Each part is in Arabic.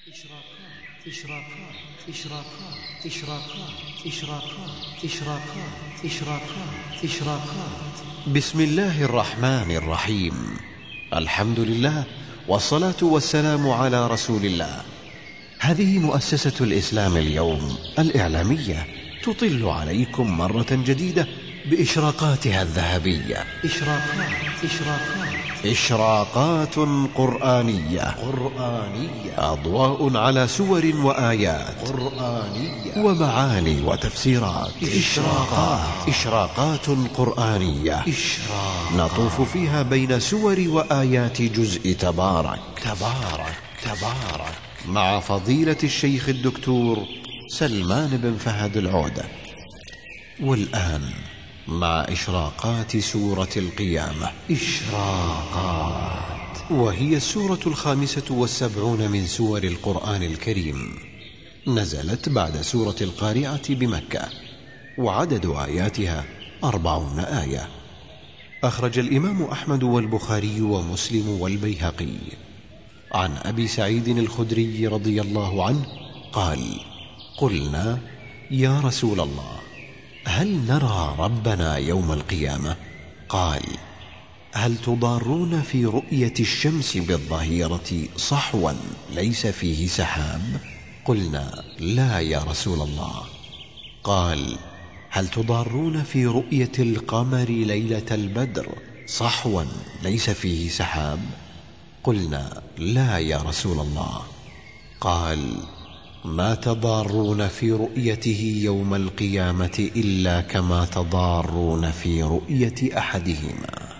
إشراقات. بسم الله الرحمن الرحيم. الحمد لله والصلاة والسلام على رسول الله. هذه مؤسسة الإسلام اليوم الإعلامية تطل عليكم مرة جديدة بإشراقاتها الذهبية. إشراقات قرآنية أضواء على سور وآيات قرآنية ومعاني وتفسيرات. إشراقات قرآنية نطوف فيها بين سور وآيات جزء تبارك مع فضيلة الشيخ الدكتور سلمان بن فهد العودة. والآن مع إشراقات سورة القيامة. وهي السورة 75 من سور القرآن الكريم. نزلت بعد سورة القارعة بمكة، وعدد آياتها 40 آية. أخرج الإمام أحمد والبخاري ومسلم والبيهقي عن أبي سعيد الخدري رضي الله عنه قال: قلنا يا رسول الله، هل نرى ربنا يوم القيامة؟ قال: هل تضارون في رؤية الشمس بالظهيرة صحوا ليس فيه سحاب؟ قلنا لا يا رسول الله. قال: هل تضارون في رؤية القمر ليلة البدر صحوا ليس فيه سحاب؟ قلنا لا يا رسول الله. قال: ما تضارون في رؤيته يوم القيامة إلا كما تضارون في رؤية أحدهما.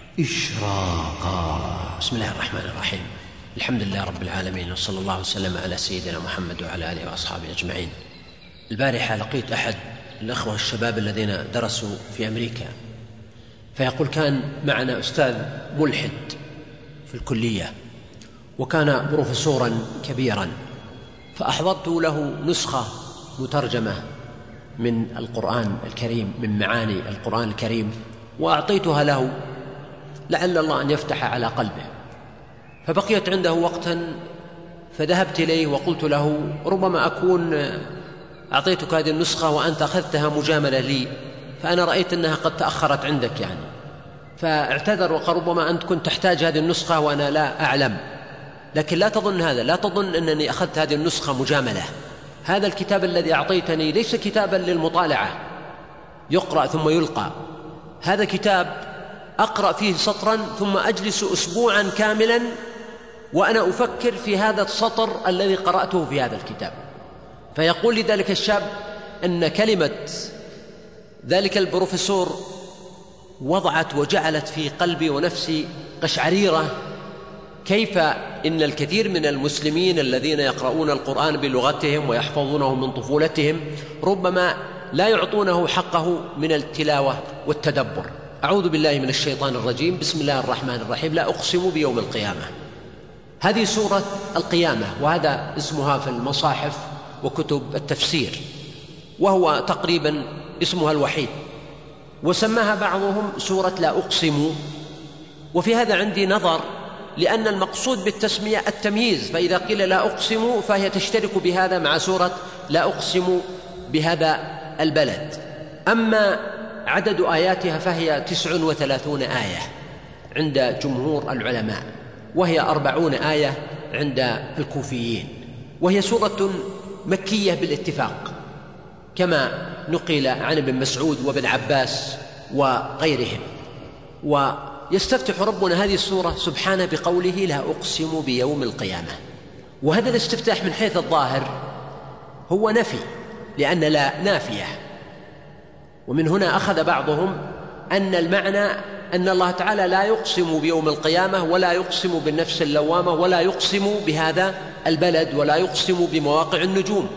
إشراقات. بسم الله الرحمن الرحيم. الحمد لله رب العالمين، وصلى الله وسلم على سيدنا محمد وعلى آله وأصحابه أجمعين. البارحة لقيت أحد الأخوة الشباب الذين درسوا في أمريكا، فيقول: كان معنا أستاذ ملحد في الكلية، وكان بروفيسورا كبيرا، فأحضرت له نسخة مترجمة من القرآن الكريم، من معاني القرآن الكريم، وأعطيتها له لعل الله أن يفتح على قلبه. فبقيت عنده وقتا، فذهبت إليه وقلت له: ربما أكون أعطيتك هذه النسخة وأنت أخذتها مجاملة لي، فأنا رأيت أنها قد تأخرت عندك يعني. فاعتذر وقال: ربما أنت كنت تحتاج هذه النسخة وأنا لا أعلم. لكن لا تظن هذا، لا تظن أنني أخذت هذه النسخة مجاملة. هذا الكتاب الذي أعطيتني ليس كتابا للمطالعة يقرأ ثم يلقى. هذا كتاب أقرأ فيه سطرا ثم أجلس أسبوعا كاملا وأنا أفكر في هذا السطر الذي قرأته في هذا الكتاب. فيقول لي ذلك الشاب أن كلمة ذلك البروفيسور وضعت وجعلت في قلبي ونفسي قشعريرة، كيف إن الكثير من المسلمين الذين يقرؤون القرآن بلغتهم ويحفظونه من طفولتهم ربما لا يعطونه حقه من التلاوة والتدبر. أعوذ بالله من الشيطان الرجيم. بسم الله الرحمن الرحيم. لا أقسم بيوم القيامة. هذه سورة القيامة، وهذا اسمها في المصاحف وكتب التفسير، وهو تقريبا اسمها الوحيد، وسماها بعضهم سورة لا أقسم. وفي هذا عندي نظر، لأن المقصود بالتسمية التمييز، فإذا قيل لا أقسم فهي تشترك بهذا مع سورة لا أقسم بهذا البلد. أما عدد آياتها فهي 39 آية عند جمهور العلماء، وهي 40 آية عند الكوفيين، وهي سورة مكية بالاتفاق كما نقل عن ابن مسعود وابن عباس وغيرهم. ويستفتح ربنا هذه السورة سبحانه بقوله: لا أقسم بيوم القيامة. وهذا الاستفتاح من حيث الظاهر هو نفي، لأن لا نافية، ومن هنا أخذ بعضهم أن المعنى أن الله تعالى لا يقسم بيوم القيامة، ولا يقسم بالنفس اللوامة، ولا يقسم بهذا البلد، ولا يقسم بمواقع النجوم.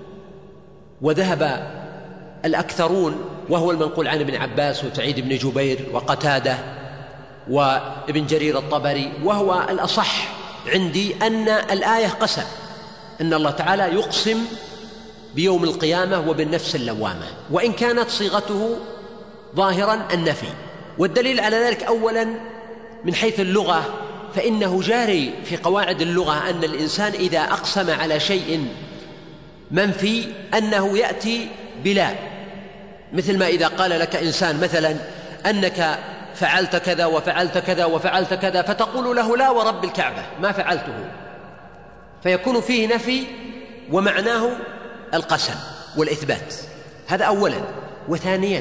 وذهب الأكثرون، وهو المنقول عن ابن عباس وسعيد بن جبير وقتادة وابن جرير الطبري، وهو الأصح عندي، أن الآية قسم، أن الله تعالى يقسم بيوم القيامة وبالنفس اللوامة، وإن كانت صيغته ظاهرا النفي. والدليل على ذلك أولا من حيث اللغة، فإنه جاري في قواعد اللغة أن الإنسان إذا أقسم على شيء منفي أنه يأتي بلا، مثل ما إذا قال لك إنسان مثلا أنك فعلت كذا وفعلت كذا وفعلت كذا، فتقول له لا ورب الكعبة ما فعلته، فيكون فيه نفي ومعناه القسم والإثبات. هذا أولا. وثانيا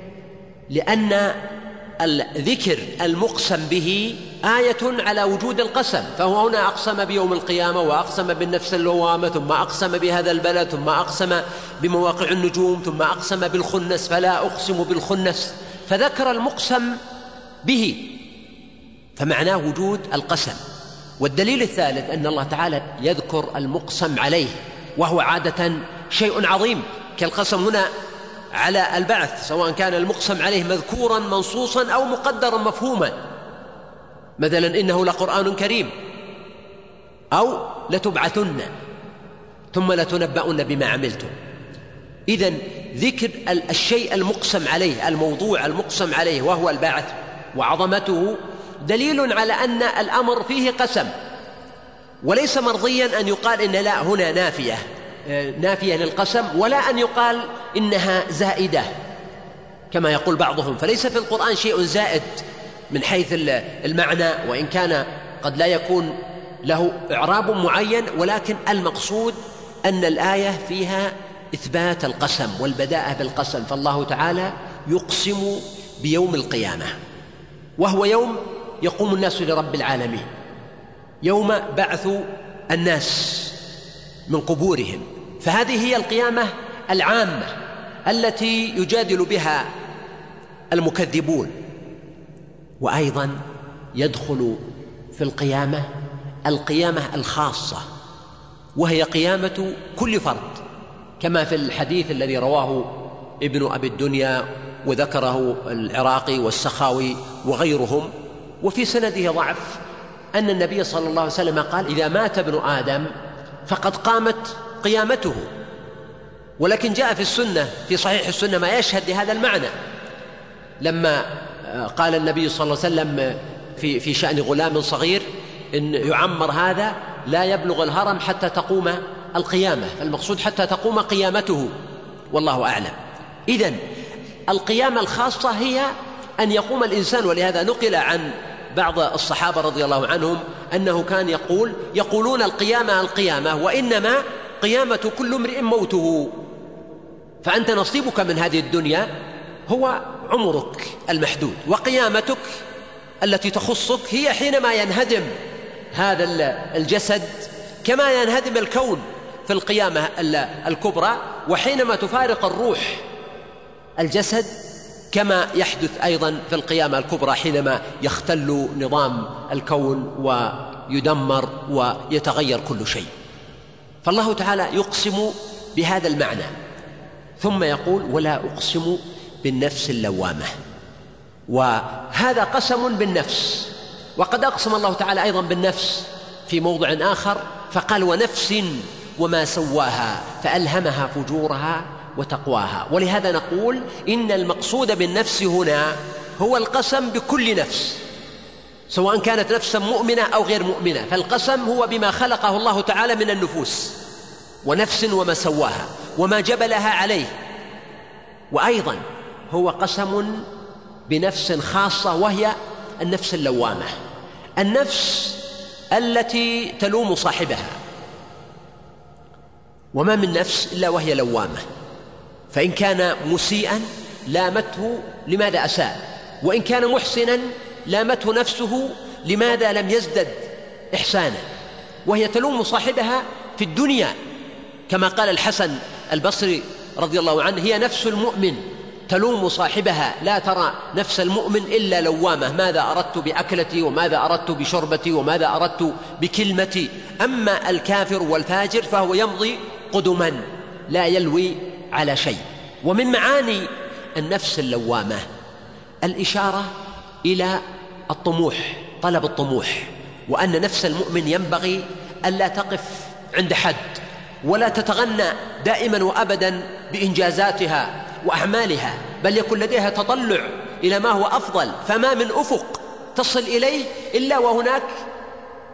لأن الذكر المقسم به آية على وجود القسم، فهو هنا أقسم بيوم القيامة وأقسم بالنفس اللوامة، ثم أقسم بهذا البلد، ثم أقسم بمواقع النجوم، ثم أقسم بالخنس فلا أقسم بالخنس، فذكر المقسم به فمعناه وجود القسم. والدليل الثالث أن الله تعالى يذكر المقسم عليه، وهو عادة شيء عظيم كالقسم هنا على البعث، سواء كان المقسم عليه مذكورا منصوصا أو مقدرا مفهوما، مثلا إنه لقرآن كريم، أو لتبعثن ثم لتنبؤن بما عملتم. إذن ذكر الشيء المقسم عليه، الموضوع المقسم عليه وهو البعث وعظمته، دليل على أن الأمر فيه قسم، وليس مرضيا أن يقال إن لا هنا نافية للقسم، ولا أن يقال إنها زائدة كما يقول بعضهم. فليس في القرآن شيء زائد من حيث المعنى، وإن كان قد لا يكون له إعراب معين، ولكن المقصود أن الآية فيها إثبات القسم والبداءة بالقسم. فالله تعالى يقسم بيوم القيامة، وهو يوم يقوم الناس لرب العالمين، يوم بعث الناس من قبورهم، فهذه هي القيامة العامة التي يجادل بها المكذبون. وأيضا يدخل في القيامة الخاصة، وهي قيامة كل فرد، كما في الحديث الذي رواه ابن أبي الدنيا وذكره العراقي والسخاوي وغيرهم، وفي سنده ضعف، أن النبي صلى الله عليه وسلم قال: إذا مات ابن آدم فقد قامت قيامته. ولكن جاء في السنة، في صحيح السنة، ما يشهد لهذا المعنى، لما قال النبي صلى الله عليه وسلم في شأن غلام صغير: إن يعمر هذا لا يبلغ الهرم حتى تقوم القيامة، فالمقصود حتى تقوم قيامته، والله أعلم. إذن القيامة الخاصة هي أن يقوم الإنسان، ولهذا نقل عن بعض الصحابة رضي الله عنهم أنه كان يقولون القيامة وإنما قيامة كل امرئ موته، فأنت نصيبك من هذه الدنيا هو عمرك المحدود، وقيامتك التي تخصك هي حينما ينهدم هذا الجسد، كما ينهدم الكون في القيامة الكبرى، وحينما تفارق الروح الجسد، كما يحدث أيضا في القيامة الكبرى حينما يختل نظام الكون ويدمر ويتغير كل شيء. فالله تعالى يقسم بهذا المعنى، ثم يقول: ولا أقسم بالنفس اللوامة، وهذا قسم بالنفس. وقد أقسم الله تعالى أيضا بالنفس في موضع آخر فقال: ونفس وما سواها فألهمها فجورها وتقواها. ولهذا نقول إن المقصود بالنفس هنا هو القسم بكل نفس، سواء كانت نفسا مؤمنة أو غير مؤمنة، فالقسم هو بما خلقه الله تعالى من النفوس، ونفس وما سواها وما جبلها عليه. وأيضا هو قسم بنفس خاصة، وهي النفس اللوامة، النفس التي تلوم صاحبها، وما من نفس إلا وهي لوامة، فإن كان مسيئا لامته لماذا أساء، وإن كان محسنا لامته نفسه لماذا لم يزدد إحسانا، وهي تلوم صاحبها في الدنيا، كما قال الحسن البصري رضي الله عنه: هي نفس المؤمن تلوم صاحبها، لا ترى نفس المؤمن إلا لوامة، ماذا أردت بأكلتي، وماذا أردت بشربتي، وماذا أردت بكلمتي. أما الكافر والفاجر فهو يمضي قدما لا يلوي على شيء. ومن معاني النفس اللوامة الإشارة إلى الطموح، طلب الطموح، وأن نفس المؤمن ينبغي ألا تقف عند حد، ولا تتغنى دائما وأبدا بإنجازاتها وأعمالها، بل يكون لديها تطلع إلى ما هو أفضل، فما من أفق تصل إليه إلا وهناك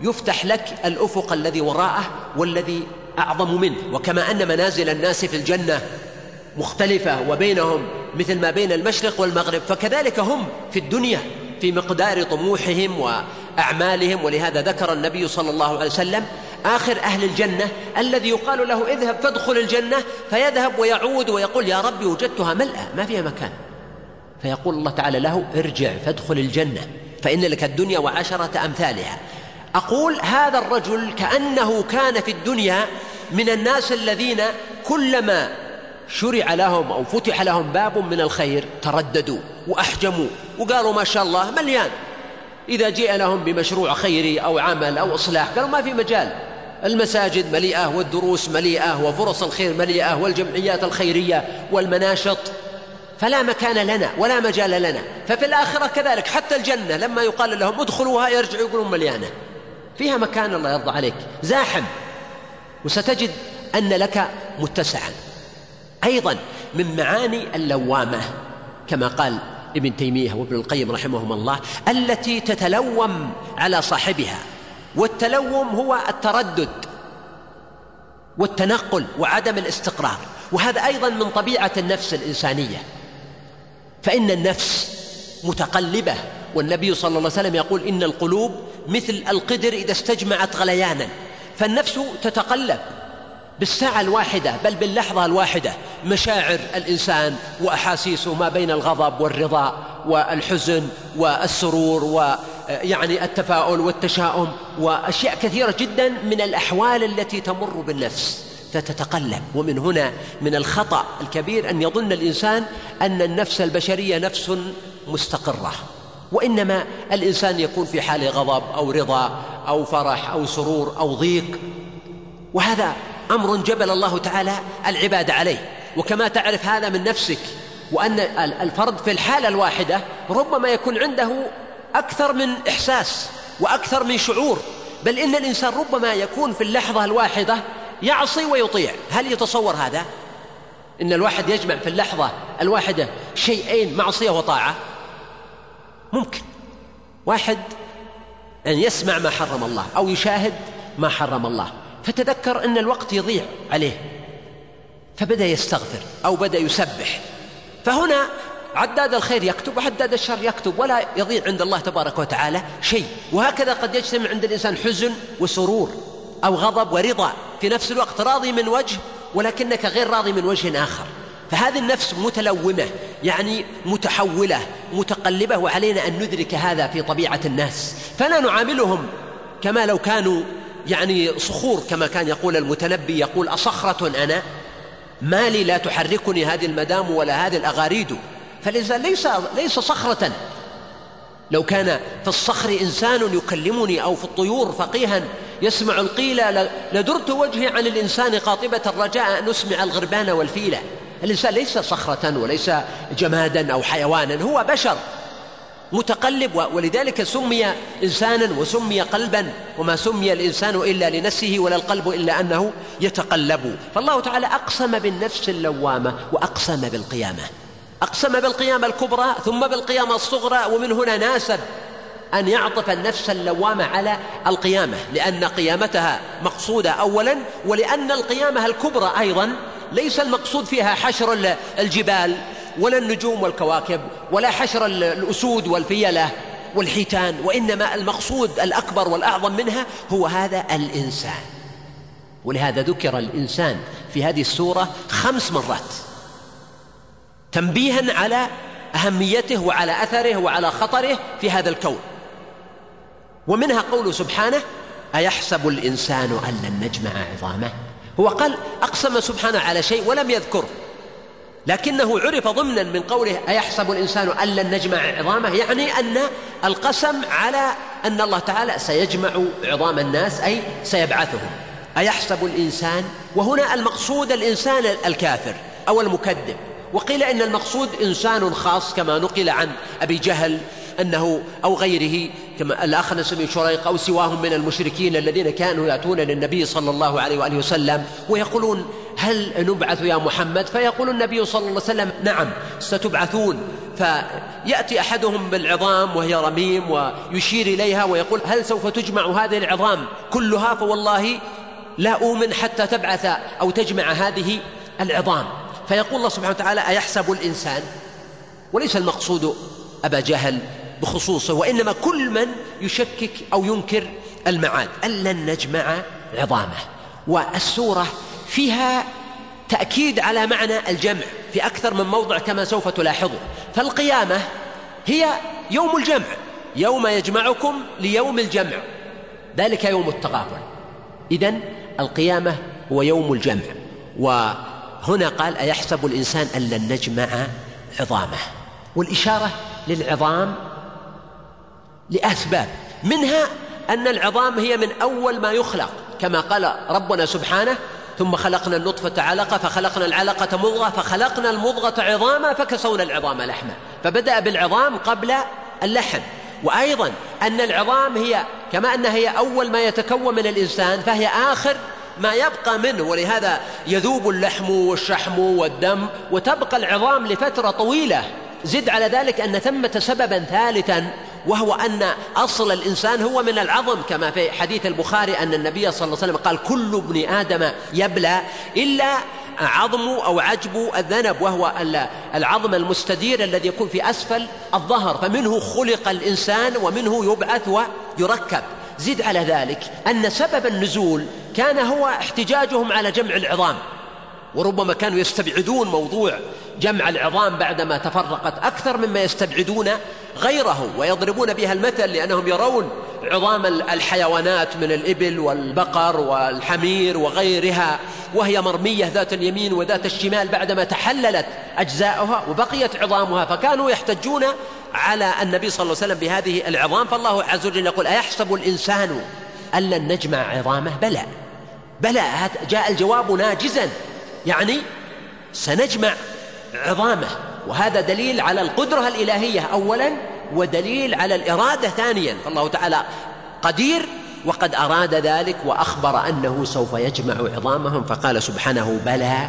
يفتح لك الأفق الذي وراءه والذي أعظم منه. وكما أن منازل الناس في الجنة مختلفة وبينهم مثل ما بين المشرق والمغرب، فكذلك هم في الدنيا في مقدار طموحهم وأعمالهم. ولهذا ذكر النبي صلى الله عليه وسلم آخر أهل الجنة الذي يقال له اذهب فادخل الجنة، فيذهب ويعود ويقول يا ربي وجدتها ملأى ما فيها مكان، فيقول الله تعالى له ارجع فادخل الجنة فإن لك الدنيا وعشرة أمثالها. أقول هذا الرجل كأنه كان في الدنيا من الناس الذين كلما شرع لهم أو فتح لهم باب من الخير ترددوا وأحجموا وقالوا ما شاء الله مليان. إذا جاء لهم بمشروع خيري أو عمل أو إصلاح قالوا ما في مجال، المساجد مليئة والدروس مليئة وفرص الخير مليئة والجمعيات الخيرية والمناشط، فلا مكان لنا ولا مجال لنا. ففي الآخرة كذلك، حتى الجنة لما يقال لهم ادخلوها يرجعوا يقولون مليانة، فيها مكان الله يرضى عليك زاحم، وستجد أن لك متسعا. أيضا من معاني اللوامة كما قال ابن تيمية وابن القيم رحمهم الله التي تتلوم على صاحبها، والتلوم هو التردد والتنقل وعدم الاستقرار، وهذا أيضا من طبيعة النفس الإنسانية، فإن النفس متقلبة. والنبي صلى الله عليه وسلم يقول إن القلوب مثل القدر إذا استجمعت غليانا، فالنفس تتقلب بالساعة الواحدة بل باللحظة الواحدة، مشاعر الإنسان وأحاسيسه ما بين الغضب والرضا والحزن والسرور ويعني التفاؤل والتشاؤم وأشياء كثيرة جدا من الأحوال التي تمر بالنفس فتتقلب. ومن هنا من الخطأ الكبير أن يظن الإنسان أن النفس البشرية نفس مستقرة، وإنما الإنسان يكون في حال غضب أو رضا أو فرح أو سرور أو ضيق، وهذا أمر جبل الله تعالى العباد عليه. وكما تعرف هذا من نفسك، وأن الفرد في الحالة الواحدة ربما يكون عنده أكثر من إحساس وأكثر من شعور، بل إن الإنسان ربما يكون في اللحظة الواحدة يعصي ويطيع. هل يتصور هذا؟ إن الواحد يجمع في اللحظة الواحدة شيئين، معصية وطاعة؟ ممكن واحد أن يسمع ما حرم الله أو يشاهد ما حرم الله، فتذكر أن الوقت يضيع عليه فبدأ يستغفر أو بدأ يسبح، فهنا عداد الخير يكتب وعداد الشر يكتب، ولا يضيع عند الله تبارك وتعالى شيء. وهكذا قد يجتمع عند الإنسان حزن وسرور أو غضب ورضا في نفس الوقت، راضي من وجه ولكنك غير راضي من وجه آخر. فهذه النفس متلومة، يعني متحولة متقلبة، وعلينا أن ندرك هذا في طبيعة الناس، فلا نعاملهم كما لو كانوا يعني صخور، كما كان يقول المتنبي، يقول أصخرة أنا ما لي لا تحركني هذه المدام ولا هذه الأغاريد. فالإنسان ليس صخرة. لو كان في الصخر إنسان يكلمني أو في الطيور فقيها يسمع القيل لدرت وجهي عن الإنسان قاطبة الرجاء أن أسمع الغربان والفيلة. الإنسان ليس صخرة وليس جمادا أو حيوانا، هو بشر متقلب، ولذلك سمي إنسانا وسمي قلبا، وما سمي الإنسان إلا لنفسه ولا القلب إلا أنه يتقلب. فالله تعالى أقسم بالنفس اللوامة وأقسم بالقيامة، أقسم بالقيامة الكبرى ثم بالقيامة الصغرى، ومن هنا ناسب أن يعطف النفس اللوامة على القيامة، لأن قيامتها مقصودة أولا، ولأن القيامة الكبرى أيضا ليس المقصود فيها حشر الجبال ولا النجوم والكواكب ولا حشر الأسود والفيلة والحيتان، وإنما المقصود الأكبر والأعظم منها هو هذا الإنسان. ولهذا ذكر الإنسان في هذه السورة 5 مرات تنبيها على أهميته وعلى أثره وعلى خطره في هذا الكون. ومنها قوله سبحانه أيحسب الإنسان أن لن نجمع عظامه. هو قال أقسم سبحانه على شيء ولم يذكره، لكنه عرف ضمنا من قوله أيحسب الإنسان أن لن نجمع عظامه، يعني أن القسم على أن الله تعالى سيجمع عظام الناس، أي سيبعثهم. أيحسب الإنسان، وهنا المقصود الإنسان الكافر أو المكذب، وقيل إن المقصود إنسان خاص كما نقل عن أبي جهل أنه أو غيره كما الأخنس بن شريق أو سواهم من المشركين الذين كانوا يأتون للنبي صلى الله عليه وآله وسلم ويقولون هل نبعث يا محمد؟ فيقول النبي صلى الله عليه وسلم نعم ستبعثون. فيأتي أحدهم بالعظام وهي رميم ويشير إليها ويقول هل سوف تجمع هذه العظام كلها؟ فوالله لا أؤمن حتى تبعث أو تجمع هذه العظام. فيقول الله سبحانه وتعالى أيحسب الإنسان، وليس المقصود أبا جهل بخصوصه وإنما كل من يشكك أو ينكر المعاد، أن لن نجمع عظامه. والسورة فيها تأكيد على معنى الجمع في أكثر من موضع كما سوف تلاحظوا. فالقيامة هي يوم الجمع، يوم يجمعكم ليوم الجمع، ذلك يوم التغابن. إذن القيامة هو يوم الجمع. وهنا قال أيحسب الإنسان أن لن نجمع عظامه، والإشارة للعظام لأسباب، منها أن العظام هي من أول ما يخلق كما قال ربنا سبحانه ثم خلقنا النطفة علقة فخلقنا العلقة مضغة فخلقنا المضغة عظاما فكسونا العظام لحما، فبدأ بالعظام قبل اللحم. وأيضا أن العظام هي كما أنها هي أول ما يتكون من الإنسان فهي آخر ما يبقى منه، ولهذا يذوب اللحم والشحم والدم وتبقى العظام لفترة طويلة. زد على ذلك أن ثمة سببا ثالثا وهو أن أصل الإنسان هو من العظم كما في حديث البخاري أن النبي صلى الله عليه وسلم قال كل ابن آدم يبلى إلا عظم أو عجب الذنب، وهو العظم المستدير الذي يكون في أسفل الظهر، فمنه خلق الإنسان ومنه يبعث ويركب. زد على ذلك أن سبب النزول كان هو احتجاجهم على جمع العظام، وربما كانوا يستبعدون موضوع جمع العظام بعدما تفرقت أكثر مما يستبعدون غيره، ويضربون بها المثل لأنهم يرون عظام الحيوانات من الإبل والبقر والحمير وغيرها وهي مرمية ذات اليمين وذات الشمال بعدما تحللت أجزاؤها وبقيت عظامها، فكانوا يحتجون على النبي صلى الله عليه وسلم بهذه العظام. فالله عز وجل يقول أيحسب الإنسان أن لن نجمع عظامه؟ بلى بلى، جاء الجواب ناجزا، يعني سنجمع عظامه. وهذا دليل على القدرة الإلهية أولا، ودليل على الإرادة ثانيا، فالله تعالى قدير وقد أراد ذلك وأخبر أنه سوف يجمع عظامهم، فقال سبحانه بلى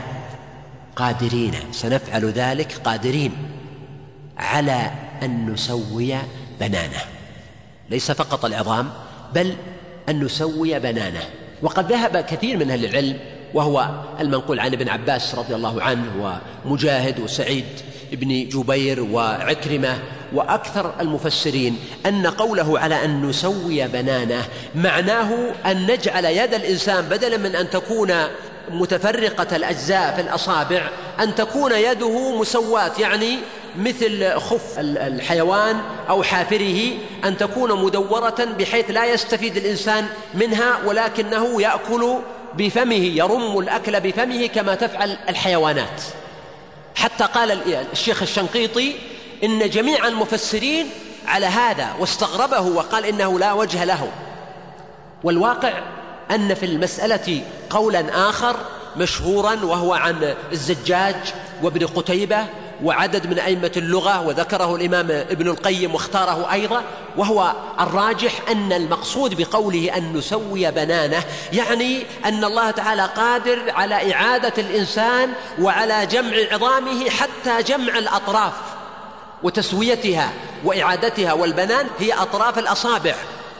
قادرين، سنفعل ذلك قادرين على أن نسوي بنانه. ليس فقط العظام بل أن نسوي بنانه. وقد ذهب كثير من أهل العلم، وهو المنقول عن ابن عباس رضي الله عنه ومجاهد وسعيد بن جبير وعكرمة وأكثر المفسرين، أن قوله على أن نسوي بنانه معناه أن نجعل يد الإنسان بدلا من أن تكون متفرقة الأجزاء في الأصابع أن تكون يده مسواة، يعني مثل خف الحيوان أو حافره أن تكون مدورة بحيث لا يستفيد الإنسان منها ولكنه يأكل بفمه، يرم الأكل بفمه كما تفعل الحيوانات. حتى قال الشيخ الشنقيطي إن جميع المفسرين على هذا واستغربه وقال إنه لا وجه له. والواقع أن في المسألة قولا آخر مشهورا وهو عن الزجاج وابن قتيبة وعدد من أئمة اللغة، وذكره الإمام ابن القيم واختاره أيضا، وهو الراجح أن المقصود بقوله أن نسوي بنانه يعني أن الله تعالى قادر على إعادة الإنسان وعلى جمع عظامه حتى جمع الأطراف وتسويتها وإعادتها، والبنان هي أطراف الأصابع.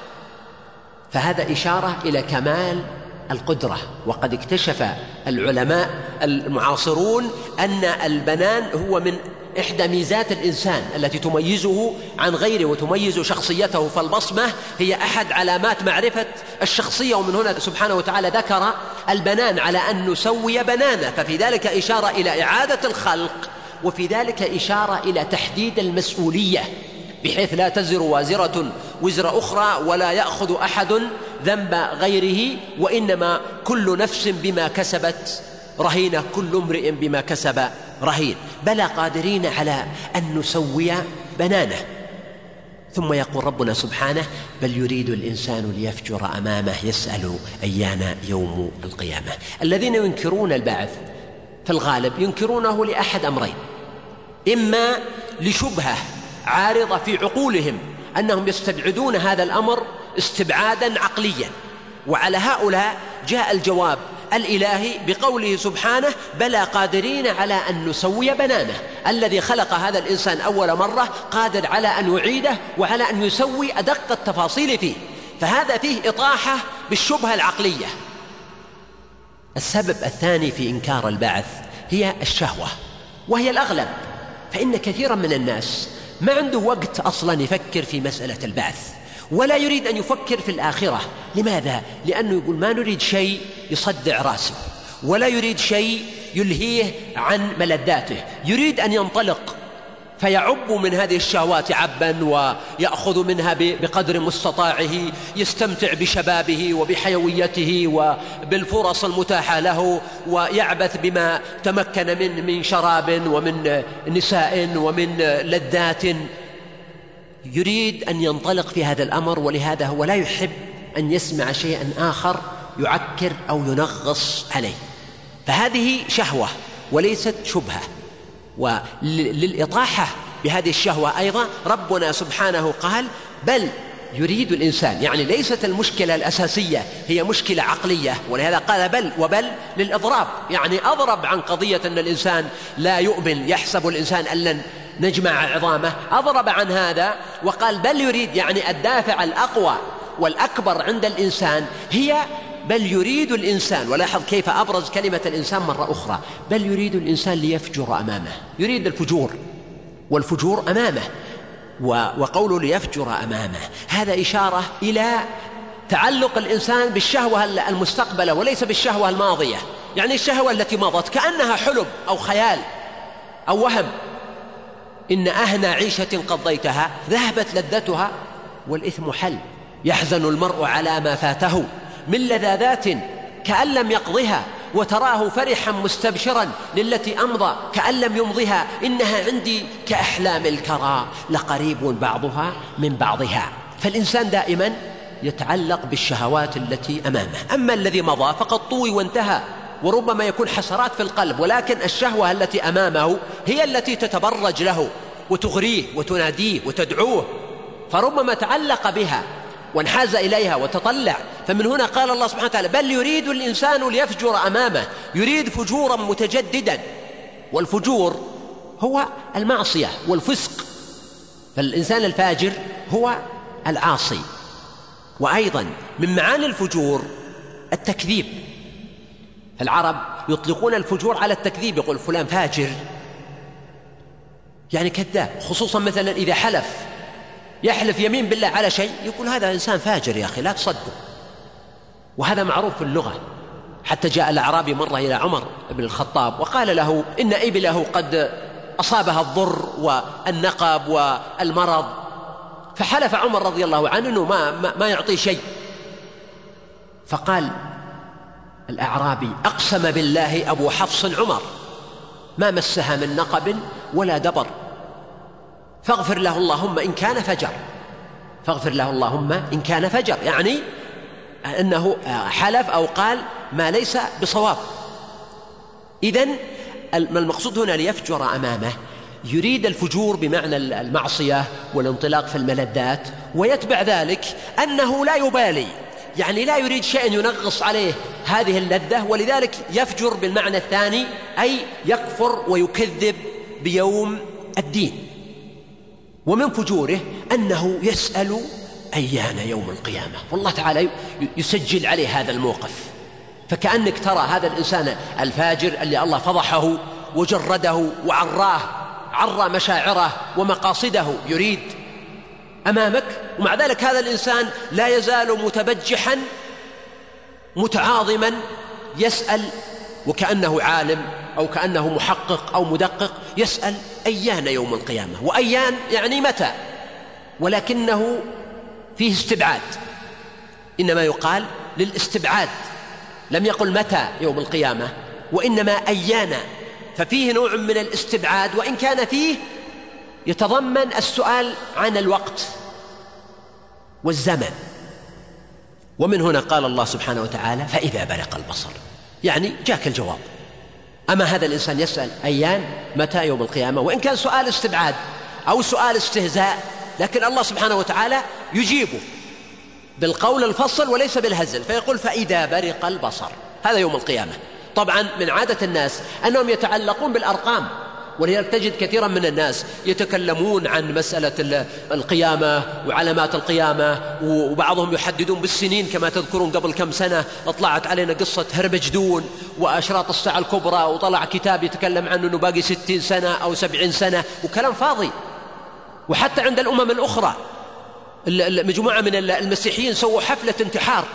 فهذا إشارة إلى كمال القدرة. وقد اكتشف العلماء المعاصرون أن البنان هو من إحدى ميزات الإنسان التي تميزه عن غيره وتميز شخصيته، فالبصمة هي أحد علامات معرفة الشخصية، ومن هنا سبحانه وتعالى ذكر البنان على أن نسوي بنانه، ففي ذلك إشارة إلى إعادة الخلق، وفي ذلك إشارة إلى تحديد المسؤولية بحيث لا تزر وازرة وزر أخرى ولا يأخذ أحد ذنب غيره، وإنما كل نفس بما كسبت رهينة، كل امرئ بما كسب رهين. بلى قادرين على أن نسوي بنانه. ثم يقول ربنا سبحانه بل يريد الإنسان ليفجر أمامه يسأل أيان يوم القيامة. الذين ينكرون البعث في الغالب ينكرونه لأحد أمرين: إما لشبهة عارضة في عقولهم أنهم يستبعدون هذا الأمر استبعادا عقليا. وعلى هؤلاء جاء الجواب الإلهي بقوله سبحانه: بلى قادرين على أن نسوي بنانه. الذي خلق هذا الإنسان أول مرة قادر على أن يعيده وعلى أن يسوي أدق التفاصيل فيه. فهذا فيه إطاحة بالشبهة العقلية. السبب الثاني في إنكار البعث هي الشهوة، وهي الأغلب، فإن كثيرا من الناس ما عنده وقت أصلا يفكر في مسألة البعث، ولا يريد أن يفكر في الآخرة. لماذا؟ لأنه يقول ما نريد شيء يصدع راسه، ولا يريد شيء يلهيه عن ملذاته، يريد أن ينطلق فيعب من هذه الشهوات عبا ويأخذ منها بقدر مستطاعه، يستمتع بشبابه وبحيويته وبالفرص المتاحة له، ويعبث بما تمكن من شراب ومن نساء ومن لذات. يريد أن ينطلق في هذا الأمر، ولهذا هو لا يحب أن يسمع شيئا آخر يعكر أو ينغص عليه. فهذه شهوة وليست شبهة. وللإطاحة بهذه الشهوة أيضا ربنا سبحانه قال: بل يريد الإنسان، يعني ليست المشكلة الأساسية هي مشكلة عقلية، ولهذا قال بل، وبل للإضراب، يعني أضرب عن قضية أن الإنسان لا يؤمن، يحسب الإنسان أن لن نجمع عظامه، أضرب عن هذا وقال بل يريد، يعني الدافع الأقوى والأكبر عند الإنسان هي بل يريد الإنسان. ولاحظ كيف أبرز كلمة الإنسان مرة أخرى: بل يريد الإنسان ليفجر أمامه، يريد الفجور، والفجور أمامه. وقوله ليفجر أمامه هذا إشارة إلى تعلق الإنسان بالشهوة المستقبلة وليس بالشهوة الماضية، يعني الشهوة التي مضت كأنها حلم أو خيال أو وهم. إن أهنى عيشة قضيتها ذهبت لذتها والإثم حل، يحزن المرء على ما فاته من لذاذات كأن لم يقضها، وتراه فرحا مستبشرا للتي أمضى كأن لم يمضها، إنها عندي كأحلام الكرى لقريب بعضها من بعضها. فالإنسان دائما يتعلق بالشهوات التي أمامه، أما الذي مضى فقد طوي وانتهى، وربما يكون حسرات في القلب، ولكن الشهوة التي أمامه هي التي تتبرج له وتغريه وتناديه وتدعوه، فربما تعلق بها وانحاز إليها وتطلع. فمن هنا قال الله سبحانه وتعالى: بل يريد الإنسان ليفجر أمامه، يريد فجورا متجددا، والفجور هو المعصية والفسق، فالإنسان الفاجر هو العاصي. وأيضا من معاني الفجور التكذيب، العرب يطلقون الفجور على التكذيب، يقول فلان فاجر يعني كذاب، خصوصا مثلا إذا يحلف يمين بالله على شيء يقول هذا إنسان فاجر يا أخي لا تصدق. وهذا معروف في اللغة. حتى جاء الأعرابي مرة إلى عمر بن الخطاب وقال له إن إبله قد أصابها الضر والنقب والمرض، فحلف عمر رضي الله عنه أنه ما يعطي شيء. فقال الأعرابي: أقسم بالله أبو حفص عمر ما مسها من نقب ولا دبر، فاغفر له اللهم إن كان فجر، فاغفر له اللهم إن كان فجر، يعني أنه حلف أو قال ما ليس بصواب. إذن المقصود هنا ليفجر أمامه، يريد الفجور بمعنى المعصية والانطلاق في الملذات، ويتبع ذلك أنه لا يبالي، يعني لا يريد شيء ينغص عليه هذه اللذة، ولذلك يفجر بالمعنى الثاني، أي يكفر ويكذب بيوم الدين. ومن فجوره أنه يسأل أيان يوم القيامة، والله تعالى يسجل عليه هذا الموقف. فكأنك ترى هذا الإنسان الفاجر اللي الله فضحه وجرده وعراه، عرى مشاعره ومقاصده، يريد أمامك، ومع ذلك هذا الإنسان لا يزال متبجحا متعاظما يسأل، وكأنه عالم أو كأنه محقق أو مدقق، يسأل أيان يوم القيامة. وأيان يعني متى، ولكنه فيه استبعاد، إنما يقال للاستبعاد، لم يقل متى يوم القيامة وإنما أيان، ففيه نوع من الاستبعاد، وإن كان فيه يتضمن السؤال عن الوقت والزمن. ومن هنا قال الله سبحانه وتعالى: فإذا برق البصر، يعني جاك الجواب. أما هذا الإنسان يسأل أيان متى يوم القيامة، وإن كان سؤال استبعاد، أو سؤال استهزاء، لكن الله سبحانه وتعالى يجيبه بالقول الفصل وليس بالهزل، فيقول فإذا برق البصر. هذا يوم القيامة. طبعا من عادة الناس أنهم يتعلقون بالأرقام، ولذلك تجد كثيرا من الناس يتكلمون عن مسألة القيامة وعلامات القيامة، وبعضهم يحددون بالسنين، كما تذكرون قبل كم سنة طلعت علينا قصة هرمجدون وأشراط الساعة الكبرى، وطلع كتاب يتكلم عنه أنه باقي 60 سنة أو 70 سنة، وكلام فاضي. وحتى عند الأمم الأخرى مجموعة من المسيحيين سووا حفلة انتحار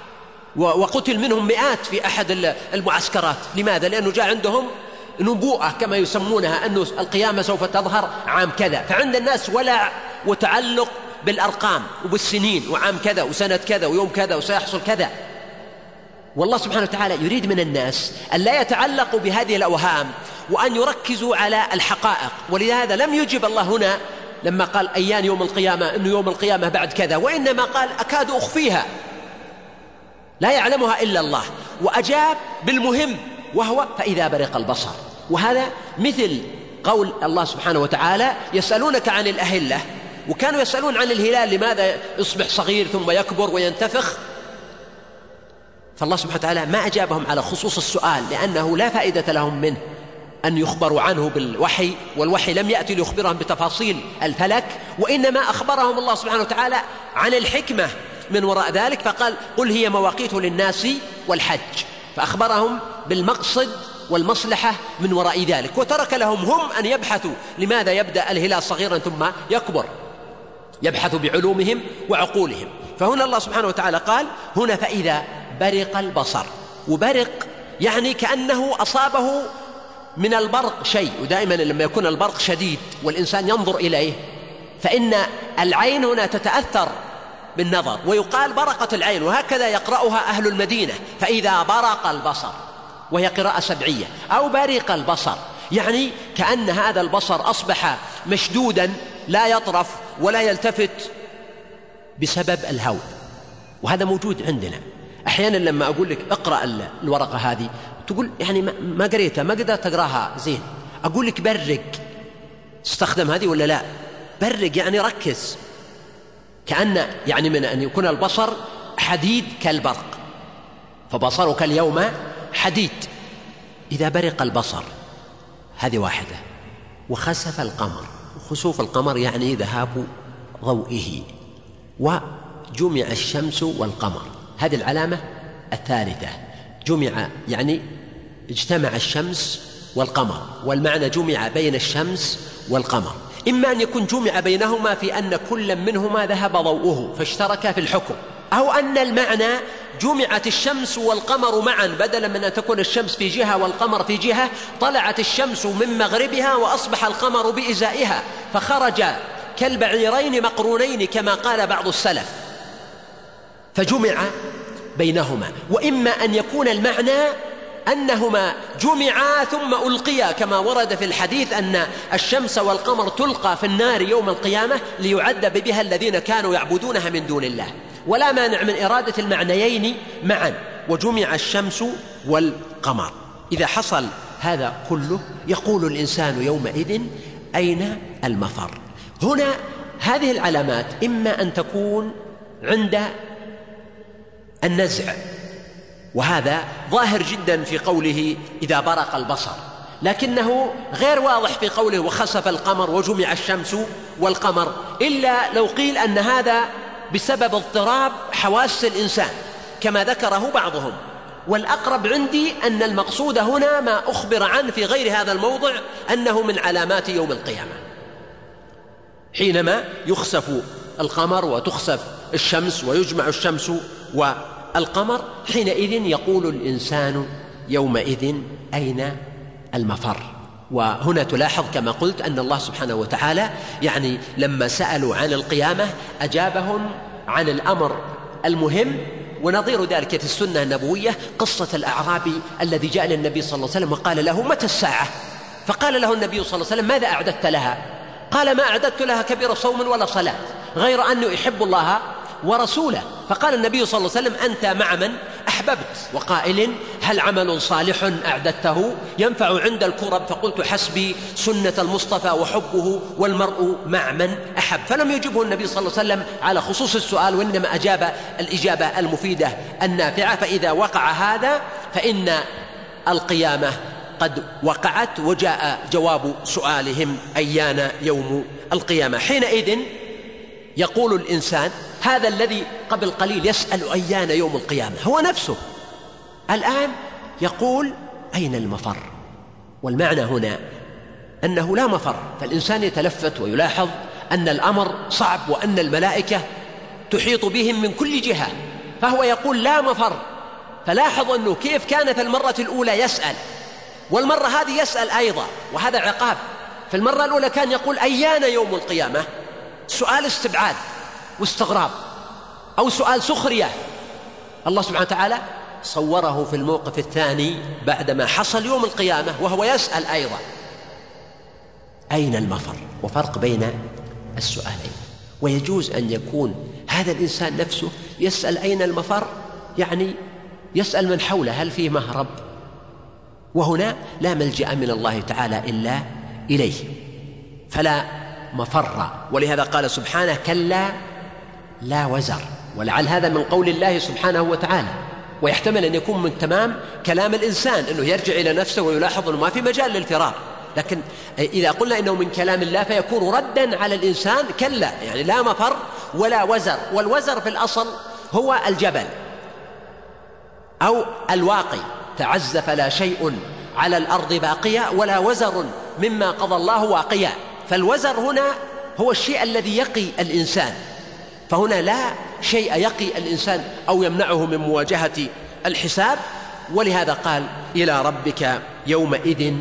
وقتل منهم مئات في أحد المعسكرات. لماذا؟ لأنه جاء عندهم نبوءة كما يسمونها، أن القيامة سوف تظهر عام كذا، فعند الناس ولع وتعلق بالأرقام وبالسنين، وعام كذا وسنة كذا ويوم كذا وسيحصل كذا. والله سبحانه وتعالى يريد من الناس أن لا يتعلقوا بهذه الأوهام، وأن يركزوا على الحقائق. ولهذا لم يجب الله هنا لما قال أيان يوم القيامة أنه يوم القيامة بعد كذا، وإنما قال أكاد أخفيها لا يعلمها إلا الله، وأجاب بالمهم وهو فإذا برق البصر. وهذا مثل قول الله سبحانه وتعالى يسألونك عن الأهلة، وكانوا يسألون عن الهلال لماذا يصبح صغير ثم يكبر وينتفخ، فالله سبحانه وتعالى ما أجابهم على خصوص السؤال، لأنه لا فائدة لهم منه أن يخبروا عنه بالوحي، والوحي لم يأتي ليخبرهم بتفاصيل الفلك، وإنما أخبرهم الله سبحانه وتعالى عن الحكمة من وراء ذلك، فقال قل هي مواقيت للناس والحج، فأخبرهم بالمقصد والمصلحة من وراء ذلك، وترك لهم هم أن يبحثوا لماذا يبدأ الهلال صغيرا ثم يكبر، يبحثوا بعلومهم وعقولهم. فهنا الله سبحانه وتعالى قال هنا فإذا برق البصر، وبرق يعني كأنه أصابه من البرق شيء، ودائما لما يكون البرق شديد والإنسان ينظر إليه فإن العين هنا تتأثر بالنظر، ويقال برقت العين، وهكذا يقرأها أهل المدينة، فإذا برق البصر، وهي قراءة سبعية، أو برق البصر، يعني كأن هذا البصر أصبح مشدودا لا يطرف ولا يلتفت بسبب الهول. وهذا موجود عندنا أحيانا، لما أقول لك اقرأ الورقة هذه تقول يعني ما قريتها، ما قدرت أقراها زين، أقول لك برق، استخدم هذه ولا لا؟ برق يعني ركز، كأن يعني من أن يكون البصر حديد كالبرق، فبصرك اليوم حديد. إذا برق البصر هذه واحدة. وخسف القمر، وخسوف القمر يعني ذهاب ضوئه. وجمع الشمس والقمر، هذه العلامة الثالثة، جمع يعني اجتمع الشمس والقمر، والمعنى جمع بين الشمس والقمر، إما أن يكون جمع بينهما في أن كل منهما ذهب ضوءه فاشترك في الحكم، أو أن المعنى جمعت الشمس والقمر معا، بدلا من أن تكون الشمس في جهة والقمر في جهة، طلعت الشمس من مغربها وأصبح القمر بإزائها، فخرج كالبعيرين مقرونين كما قال بعض السلف، فجمع بينهما. وإما أن يكون المعنى أنهما جمعا ثم ألقيا، كما ورد في الحديث أن الشمس والقمر تلقى في النار يوم القيامة ليعذب بها الذين كانوا يعبدونها من دون الله. ولا مانع من إرادة المعنيين معا، وجمع الشمس والقمر. إذا حصل هذا كله يقول الإنسان يومئذ أين المفر. هنا هذه العلامات إما أن تكون عند النزع، وهذا ظاهر جدا في قوله إذا برق البصر، لكنه غير واضح في قوله وخسف القمر وجمع الشمس والقمر، إلا لو قيل أن هذا بسبب اضطراب حواس الإنسان كما ذكره بعضهم. والأقرب عندي أن المقصود هنا ما أخبر عنه في غير هذا الموضع، أنه من علامات يوم القيامة، حينما يخسف القمر وتخسف الشمس ويجمع الشمس والقمر، حينئذ يقول الإنسان يومئذ أين المفر. وهنا تلاحظ كما قلت أن الله سبحانه وتعالى يعني لما سألوا عن القيامة أجابهم عن الأمر المهم. ونظير ذلك في السنة النبوية قصة الأعرابي الذي جاء للنبي صلى الله عليه وسلم وقال له متى الساعة؟ فقال له النبي صلى الله عليه وسلم ماذا أعددت لها؟ قال ما أعددت لها كبير صوم ولا صلاة، غير أنه يحب الله ورسوله. فقال النبي صلى الله عليه وسلم أنت مع من أحببت، وقائل هل عمل صالح أعددته ينفع عند الكرب؟ فقلت حسبي سنة المصطفى وحبه والمرء مع من أحب. فلم يجبه النبي صلى الله عليه وسلم على خصوص السؤال، وإنما أجاب الإجابة المفيدة النافعة. فإذا وقع هذا فإن القيامة قد وقعت، وجاء جواب سؤالهم أيان يوم القيامة. حينئذ يقول الإنسان، هذا الذي قبل قليل يسأل أيان يوم القيامة هو نفسه الآن يقول أين المفر؟ والمعنى هنا أنه لا مفر، فالإنسان يتلفت ويلاحظ أن الأمر صعب وأن الملائكة تحيط بهم من كل جهة، فهو يقول لا مفر. فلاحظ أنه كيف كانت المرة الأولى يسأل، والمرة هذه يسأل أيضا، وهذا عقاب. في المرة الأولى كان يقول أيان يوم القيامة، سؤال استبعاد واستغراب أو سؤال سخرية. الله سبحانه وتعالى صوره في الموقف الثاني بعدما حصل يوم القيامة وهو يسأل أيضا أين المفر، وفرق بين السؤالين. ويجوز أن يكون هذا الإنسان نفسه يسأل أين المفر، يعني يسأل من حوله هل فيه مهرب، وهنا لا ملجأ من الله تعالى إلا إليه، فلا مفر. ولهذا قال سبحانه كلا لا وزر، ولعل هذا من قول الله سبحانه وتعالى، ويحتمل أن يكون من تمام كلام الإنسان أنه يرجع إلى نفسه ويلاحظ أنه ما في مجال للفرار. لكن إذا قلنا إنه من كلام الله فيكون ردا على الإنسان، كلا يعني لا مفر ولا وزر. والوزر في الأصل هو الجبل أو الواقي، تعزف لا شيء على الأرض باقيا ولا وزر مما قضى الله واقيا. فالوزر هنا هو الشيء الذي يقي الإنسان، فهنا لا شيء يقي الإنسان أو يمنعه من مواجهة الحساب. ولهذا قال إلى ربك يومئذ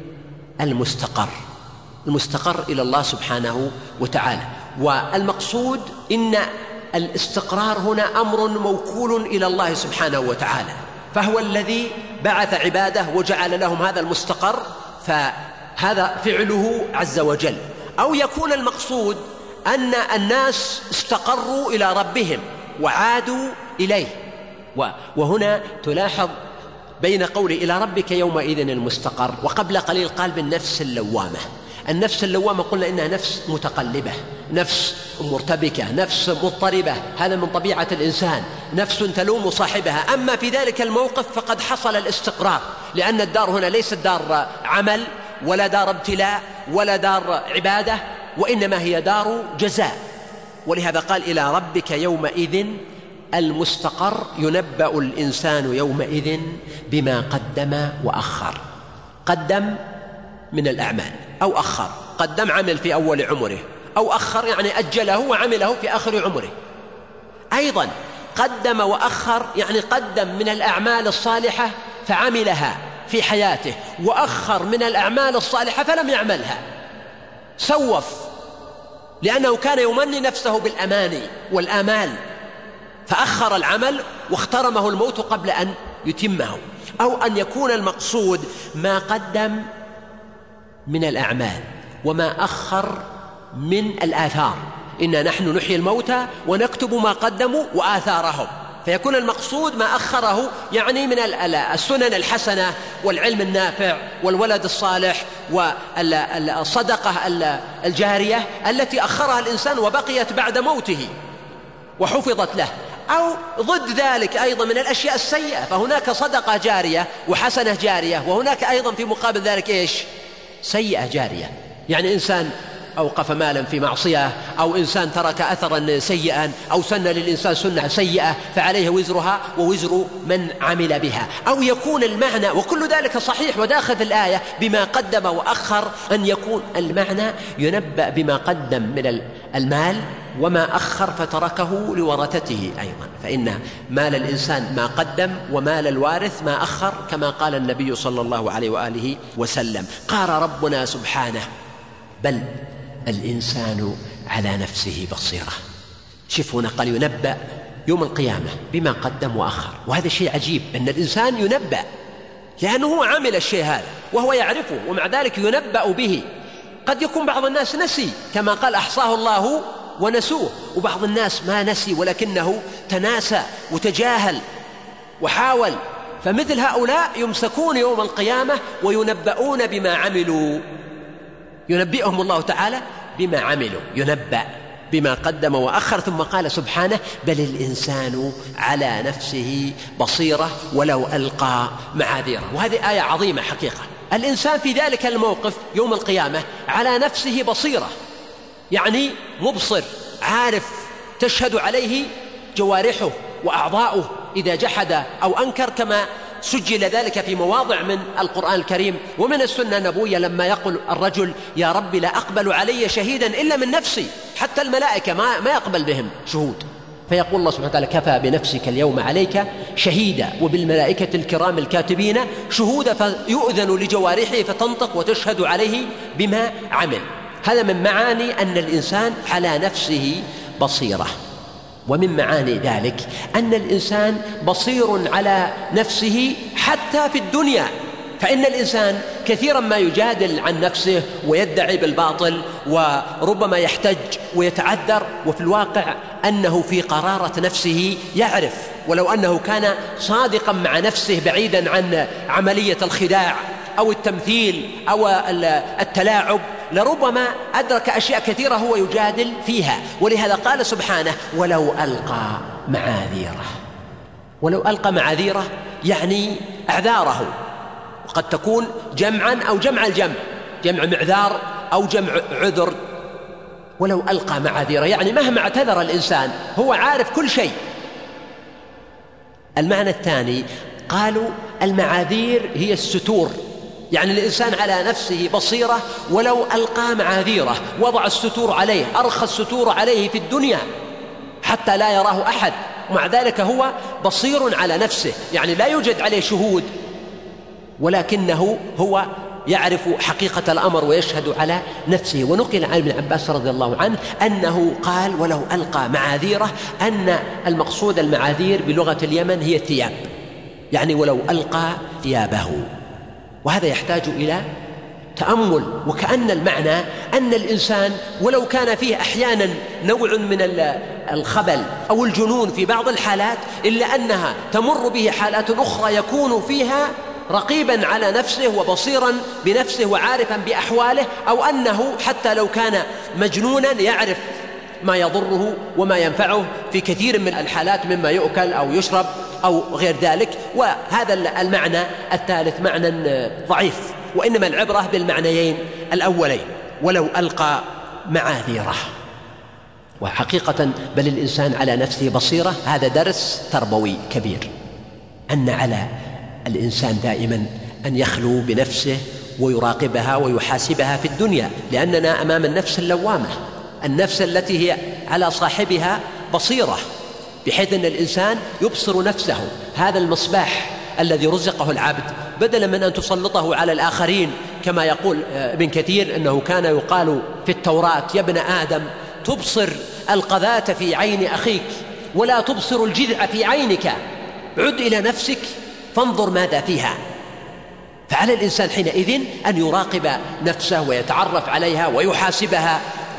المستقر، المستقر إلى الله سبحانه وتعالى. والمقصود إن الاستقرار هنا أمر موكول إلى الله سبحانه وتعالى، فهو الذي بعث عباده وجعل لهم هذا المستقر، فهذا فعله عز وجل. أو يكون المقصود أن الناس استقروا إلى ربهم وعادوا إليه. وهنا تلاحظ بين قوله إلى ربك يومئذ المستقر، وقبل قليل قال بالنفس اللوامة. النفس اللوامة قلنا إنها نفس متقلبة، نفس مرتبكة، نفس مضطربة، هذا من طبيعة الإنسان، نفس تلوم صاحبها. أما في ذلك الموقف فقد حصل الاستقرار، لأن الدار هنا ليست دار عمل ولا دار ابتلاء ولا دار عبادة، وإنما هي دار جزاء. ولهذا قال إلى ربك يومئذ المستقر، ينبأ الإنسان يومئذ بما قدم وأخر. قدم من الأعمال أو أخر، قدم عمل في أول عمره، أو أخر يعني أجله وعمله في آخر عمره. أيضا قدم وأخر يعني قدم من الأعمال الصالحة فعملها في حياته، وأخر من الأعمال الصالحة فلم يعملها، سوف، لأنه كان يمني نفسه بالأماني والآمال فأخر العمل واخترمه الموت قبل أن يتمه. أو أن يكون المقصود ما قدم من الأعمال وما أخر من الآثار، إنا نحن نحيي الموتى ونكتب ما قدموا وآثارهم، فيكون المقصود ما أخره يعني من السنن الحسنة والعلم النافع والولد الصالح والصدقة الجارية التي أخرها الإنسان وبقيت بعد موته وحفظت له. أو ضد ذلك أيضا من الأشياء السيئة، فهناك صدقة جارية وحسنة جارية، وهناك أيضا في مقابل ذلك إيش؟ سيئة جارية، يعني إنسان أوقف مالا في معصية، أو إنسان ترك أثرا سيئا، أو سن للإنسان سنة سيئة فعليه وزرها ووزر من عمل بها. أو يكون المعنى، وكل ذلك صحيح وداخل في الآية بما قدم وأخر، أن يكون المعنى ينبأ بما قدم من المال وما أخر فتركه لورثته أيضا، فإن مال الإنسان ما قدم ومال الوارث ما أخر، كما قال النبي صلى الله عليه وآله وسلم. قال ربنا سبحانه بل الإنسان على نفسه بصيرة. شوف هنا قال ينبأ يوم القيامة بما قدم وأخر، وهذا شيء عجيب أن الإنسان ينبأ، لأنه هو عمل الشيء هذا وهو يعرفه، ومع ذلك ينبأ به. قد يكون بعض الناس نسي كما قال أحصاه الله ونسوه، وبعض الناس ما نسي ولكنه تناسى وتجاهل وحاول. فمثل هؤلاء يمسكون يوم القيامة وينبؤون بما عملوا، ينبئهم الله تعالى بما عملوا، ينبأ بما قدم وأخر. ثم قال سبحانه: بل الإنسان على نفسه بصيرة ولو ألقى معاذيره. وهذه آية عظيمة حقيقة. الإنسان في ذلك الموقف يوم القيامة على نفسه بصيرة، يعني مبصر، عارف، تشهد عليه جوارحه وأعضاؤه إذا جحد أو أنكر، كما سجل ذلك في مواضع من القرآن الكريم ومن السنة النبوية، لما يقول الرجل: يا رب لا أقبل علي شهيدا إلا من نفسي، حتى الملائكة ما يقبل بهم شهود، فيقول الله سبحانه وتعالى: كفى بنفسك اليوم عليك شهيدا وبالملائكة الكرام الكاتبين شهودا، فيؤذن لجوارحه فتنطق وتشهد عليه بما عمل. هذا من معاني أن الإنسان على نفسه بصيرة. ومن معاني ذلك أن الإنسان بصير على نفسه حتى في الدنيا، فإن الإنسان كثيرا ما يجادل عن نفسه ويدعي بالباطل وربما يحتج ويتعذر، وفي الواقع أنه في قرارة نفسه يعرف، ولو أنه كان صادقا مع نفسه بعيدا عن عملية الخداع أو التمثيل أو التلاعب، لربما أدرك أشياء كثيرة هو يجادل فيها. ولهذا قال سبحانه: ولو ألقى معاذيره. ولو ألقى معاذيره يعني أعذاره، وقد تكون جمعا أو جمع الجمع، جمع معذار أو جمع عذر. ولو ألقى معاذيره يعني مهما اعتذر الإنسان هو عارف كل شيء. المعنى الثاني قالوا: المعاذير هي الستور، يعني الإنسان على نفسه بصيرة ولو ألقى معاذيره، وضع الستور عليه، أرخى الستور عليه في الدنيا حتى لا يراه أحد، ومع ذلك هو بصير على نفسه، يعني لا يوجد عليه شهود، ولكنه هو يعرف حقيقة الأمر ويشهد على نفسه. ونقل عن ابن عباس رضي الله عنه أنه قال: ولو ألقى معاذيره، أن المقصود المعاذير بلغة اليمن هي الثياب، يعني ولو ألقى ثيابه. وهذا يحتاج إلى تأمل، وكأن المعنى أن الإنسان ولو كان فيه أحيانا نوع من الخبل أو الجنون في بعض الحالات، إلا أنها تمر به حالات أخرى يكون فيها رقيبا على نفسه وبصيرا بنفسه وعارفا بأحواله، أو أنه حتى لو كان مجنونا يعرف ما يضره وما ينفعه في كثير من الحالات مما يؤكل أو يشرب أو غير ذلك. وهذا المعنى الثالث معنى ضعيف، وإنما العبرة بالمعنيين الأولين: ولو ألقى معاذيره. وحقيقة بل الإنسان على نفسه بصيرة، هذا درس تربوي كبير، أن على الإنسان دائما أن يخلو بنفسه ويراقبها ويحاسبها في الدنيا، لأننا أمام النفس اللوامة، النفس التي هي على صاحبها بصيرة، بحيث أن الإنسان يبصر نفسه. هذا المصباح الذي رزقه العبد، بدلا من أن تسلطه على الآخرين كما يقول ابن كثير أنه كان يقال في التوراة: يا ابن آدم تبصر القذاة في عين أخيك ولا تبصر الجذع في عينك، عد إلى نفسك فانظر ماذا فيها. فعلى الإنسان حينئذ أن يراقب نفسه ويتعرف عليها ويحاسبها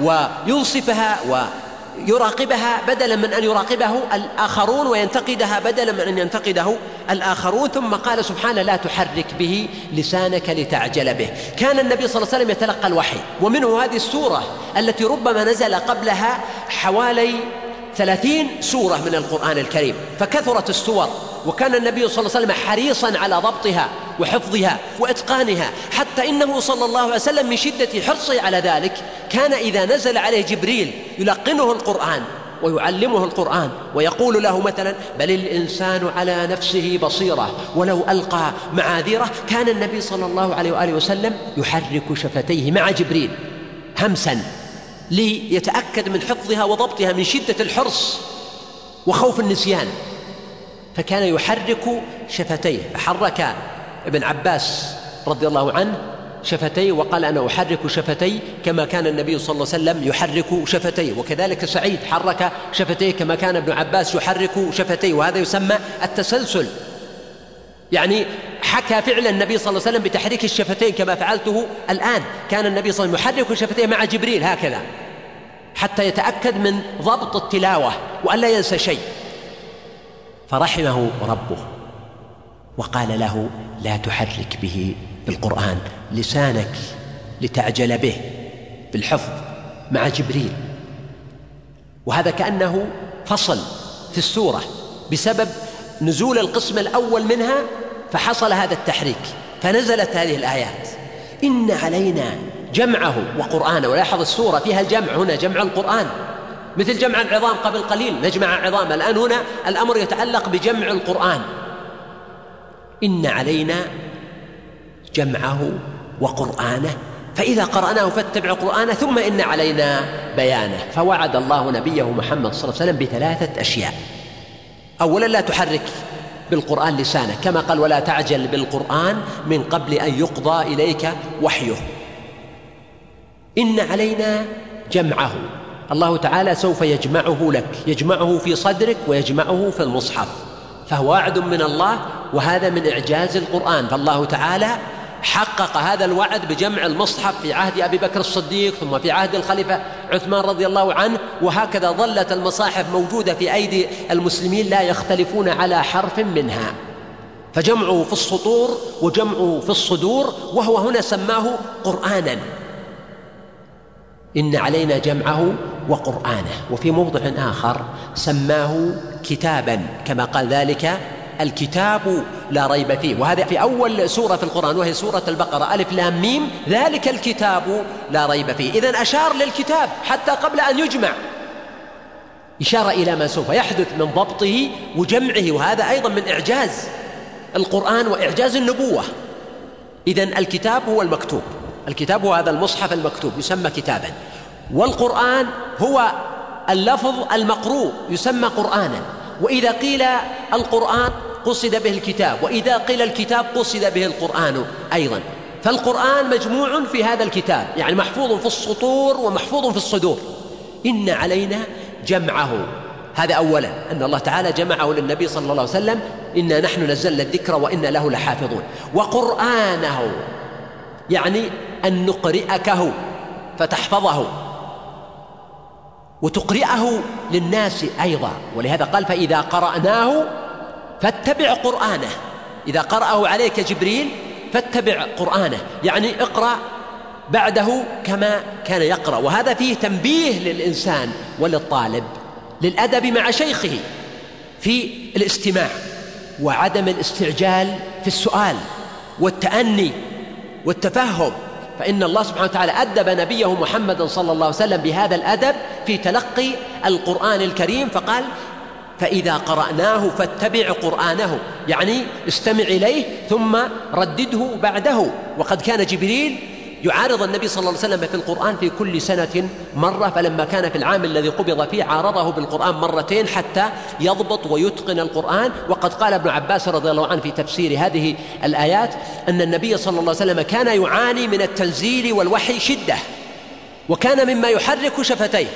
وينصفها ويراقبها، بدلا من أن يراقبه الآخرون، وينتقدها بدلا من أن ينتقده الآخرون. ثم قال سبحانه: لا تحرك به لسانك لتعجل به. كان النبي صلى الله عليه وسلم يتلقى الوحي، ومنه هذه السورة التي ربما نزل قبلها حوالي 30 سورة من القرآن الكريم، فكثرت السور، وكان النبي صلى الله عليه وسلم حريصا على ضبطها وحفظها وإتقانها، حتى إنه صلى الله عليه وسلم من شدة حرصه على ذلك كان إذا نزل عليه جبريل يلقنه القرآن ويعلمه القرآن ويقول له مثلا: بل الإنسان على نفسه بصيرة ولو ألقى معاذيره، كان النبي صلى الله عليه وآله وسلم يحرك شفتيه مع جبريل همسا ليتأكد من حفظها وضبطها من شدة الحرص وخوف النسيان، فكان يحرك شفتيه. فحرك ابن عباس رضي الله عنه شفتيه وقال: أنا أحرك شفتي كما كان النبي صلى الله عليه وسلم يحرك شفتيه. وكذلك سعيد حرك شفتيه كما كان ابن عباس يحرك شفتيه، وهذا يسمى التسلسل، يعني حكى فعل النبي صلى الله عليه وسلم بتحريك الشفتين كما فعلته الآن. كان النبي صلى الله عليه وسلم يحرك شفتيه مع جبريل هكذا حتى يتأكد من ضبط التلاوة وألا ينسى شيء. فرحمه ربه وقال له: لا تحرك به القرآن لسانك لتعجل به بالحفظ مع جبريل. وهذا كأنه فصل في السورة بسبب نزول القسم الأول منها، فحصل هذا التحريك فنزلت هذه الآيات: إن علينا جمعه وقرآنه. ولاحظ السورة فيها الجمع، هنا جمع القرآن مثل جمع العظام قبل قليل، نجمع عظام. الآن هنا الأمر يتعلق بجمع القرآن. إن علينا جمعه وقرآنه فإذا قرأناه فاتبع قرآنه ثم إن علينا بيانه. فوعد الله نبيه محمد صلى الله عليه وسلم بثلاثة أشياء: أولا لا تحرك بالقرآن لسانك، كما قال: ولا تعجل بالقرآن من قبل أن يقضى إليك وحيه. إن علينا جمعه، الله تعالى سوف يجمعه لك، يجمعه في صدرك ويجمعه في المصحف، فهو وعد من الله، وهذا من إعجاز القرآن. فالله تعالى حقق هذا الوعد بجمع المصحف في عهد أبي بكر الصديق، ثم في عهد الخليفة عثمان رضي الله عنه، وهكذا ظلت المصاحف موجودة في أيدي المسلمين لا يختلفون على حرف منها. فجمعه في السطور وجمعه في الصدور، وهو هنا سماه قرآنا. إن علينا جمعه وقرآنه. وفي موضع آخر سماه كتابا، كما قال: ذلك الكتاب لا ريب فيه. وهذا في أول سورة في القرآن، وهي سورة البقرة: ألف لام ميم ذلك الكتاب لا ريب فيه. إذن أشار للكتاب حتى قبل أن يجمع، إشارة إلى ما سوف يحدث من ضبطه وجمعه، وهذا أيضا من إعجاز القرآن وإعجاز النبوة. إذن الكتاب هو المكتوب، الكتاب هو هذا المصحف المكتوب يسمى كتابا، والقرآن هو اللفظ المقروء يسمى قرآنا. وإذا قيل القرآن قصد به الكتاب، وإذا قيل الكتاب قصد به القرآن أيضا. فالقرآن مجموع في هذا الكتاب، يعني محفوظ في السطور ومحفوظ في الصدور. إن علينا جمعه، هذا أولا، أن الله تعالى جمعه للنبي صلى الله عليه وسلم: إنا نحن نزلنا الذكر وإنا له لحافظون. وقرآنه يعني أن نقرئكه فتحفظه وتقرئه للناس أيضا. ولهذا قال: فإذا قرأناه فاتبع قرآنه. إذا قرأه عليك جبريل فاتبع قرآنه، يعني اقرأ بعده كما كان يقرأ. وهذا فيه تنبيه للإنسان وللطالب للأدب مع شيخه في الاستماع، وعدم الاستعجال في السؤال، والتأني والتفهم. فإن الله سبحانه وتعالى أدب نبيه محمد صلى الله عليه وسلم بهذا الأدب في تلقي القرآن الكريم، فقال: فإذا قرأناه فاتبع قرآنه، يعني استمع إليه ثم ردده بعده. وقد كان جبريل يعارض النبي صلى الله عليه وسلم في القرآن في كل سنة مرة، فلما كان في العام الذي قبض فيه عارضه بالقرآن مرتين حتى يضبط ويتقن القرآن. وقد قال ابن عباس رضي الله عنه في تفسير هذه الآيات أن النبي صلى الله عليه وسلم كان يعاني من التنزيل والوحي شدة، وكان مما يحرك شفتيه،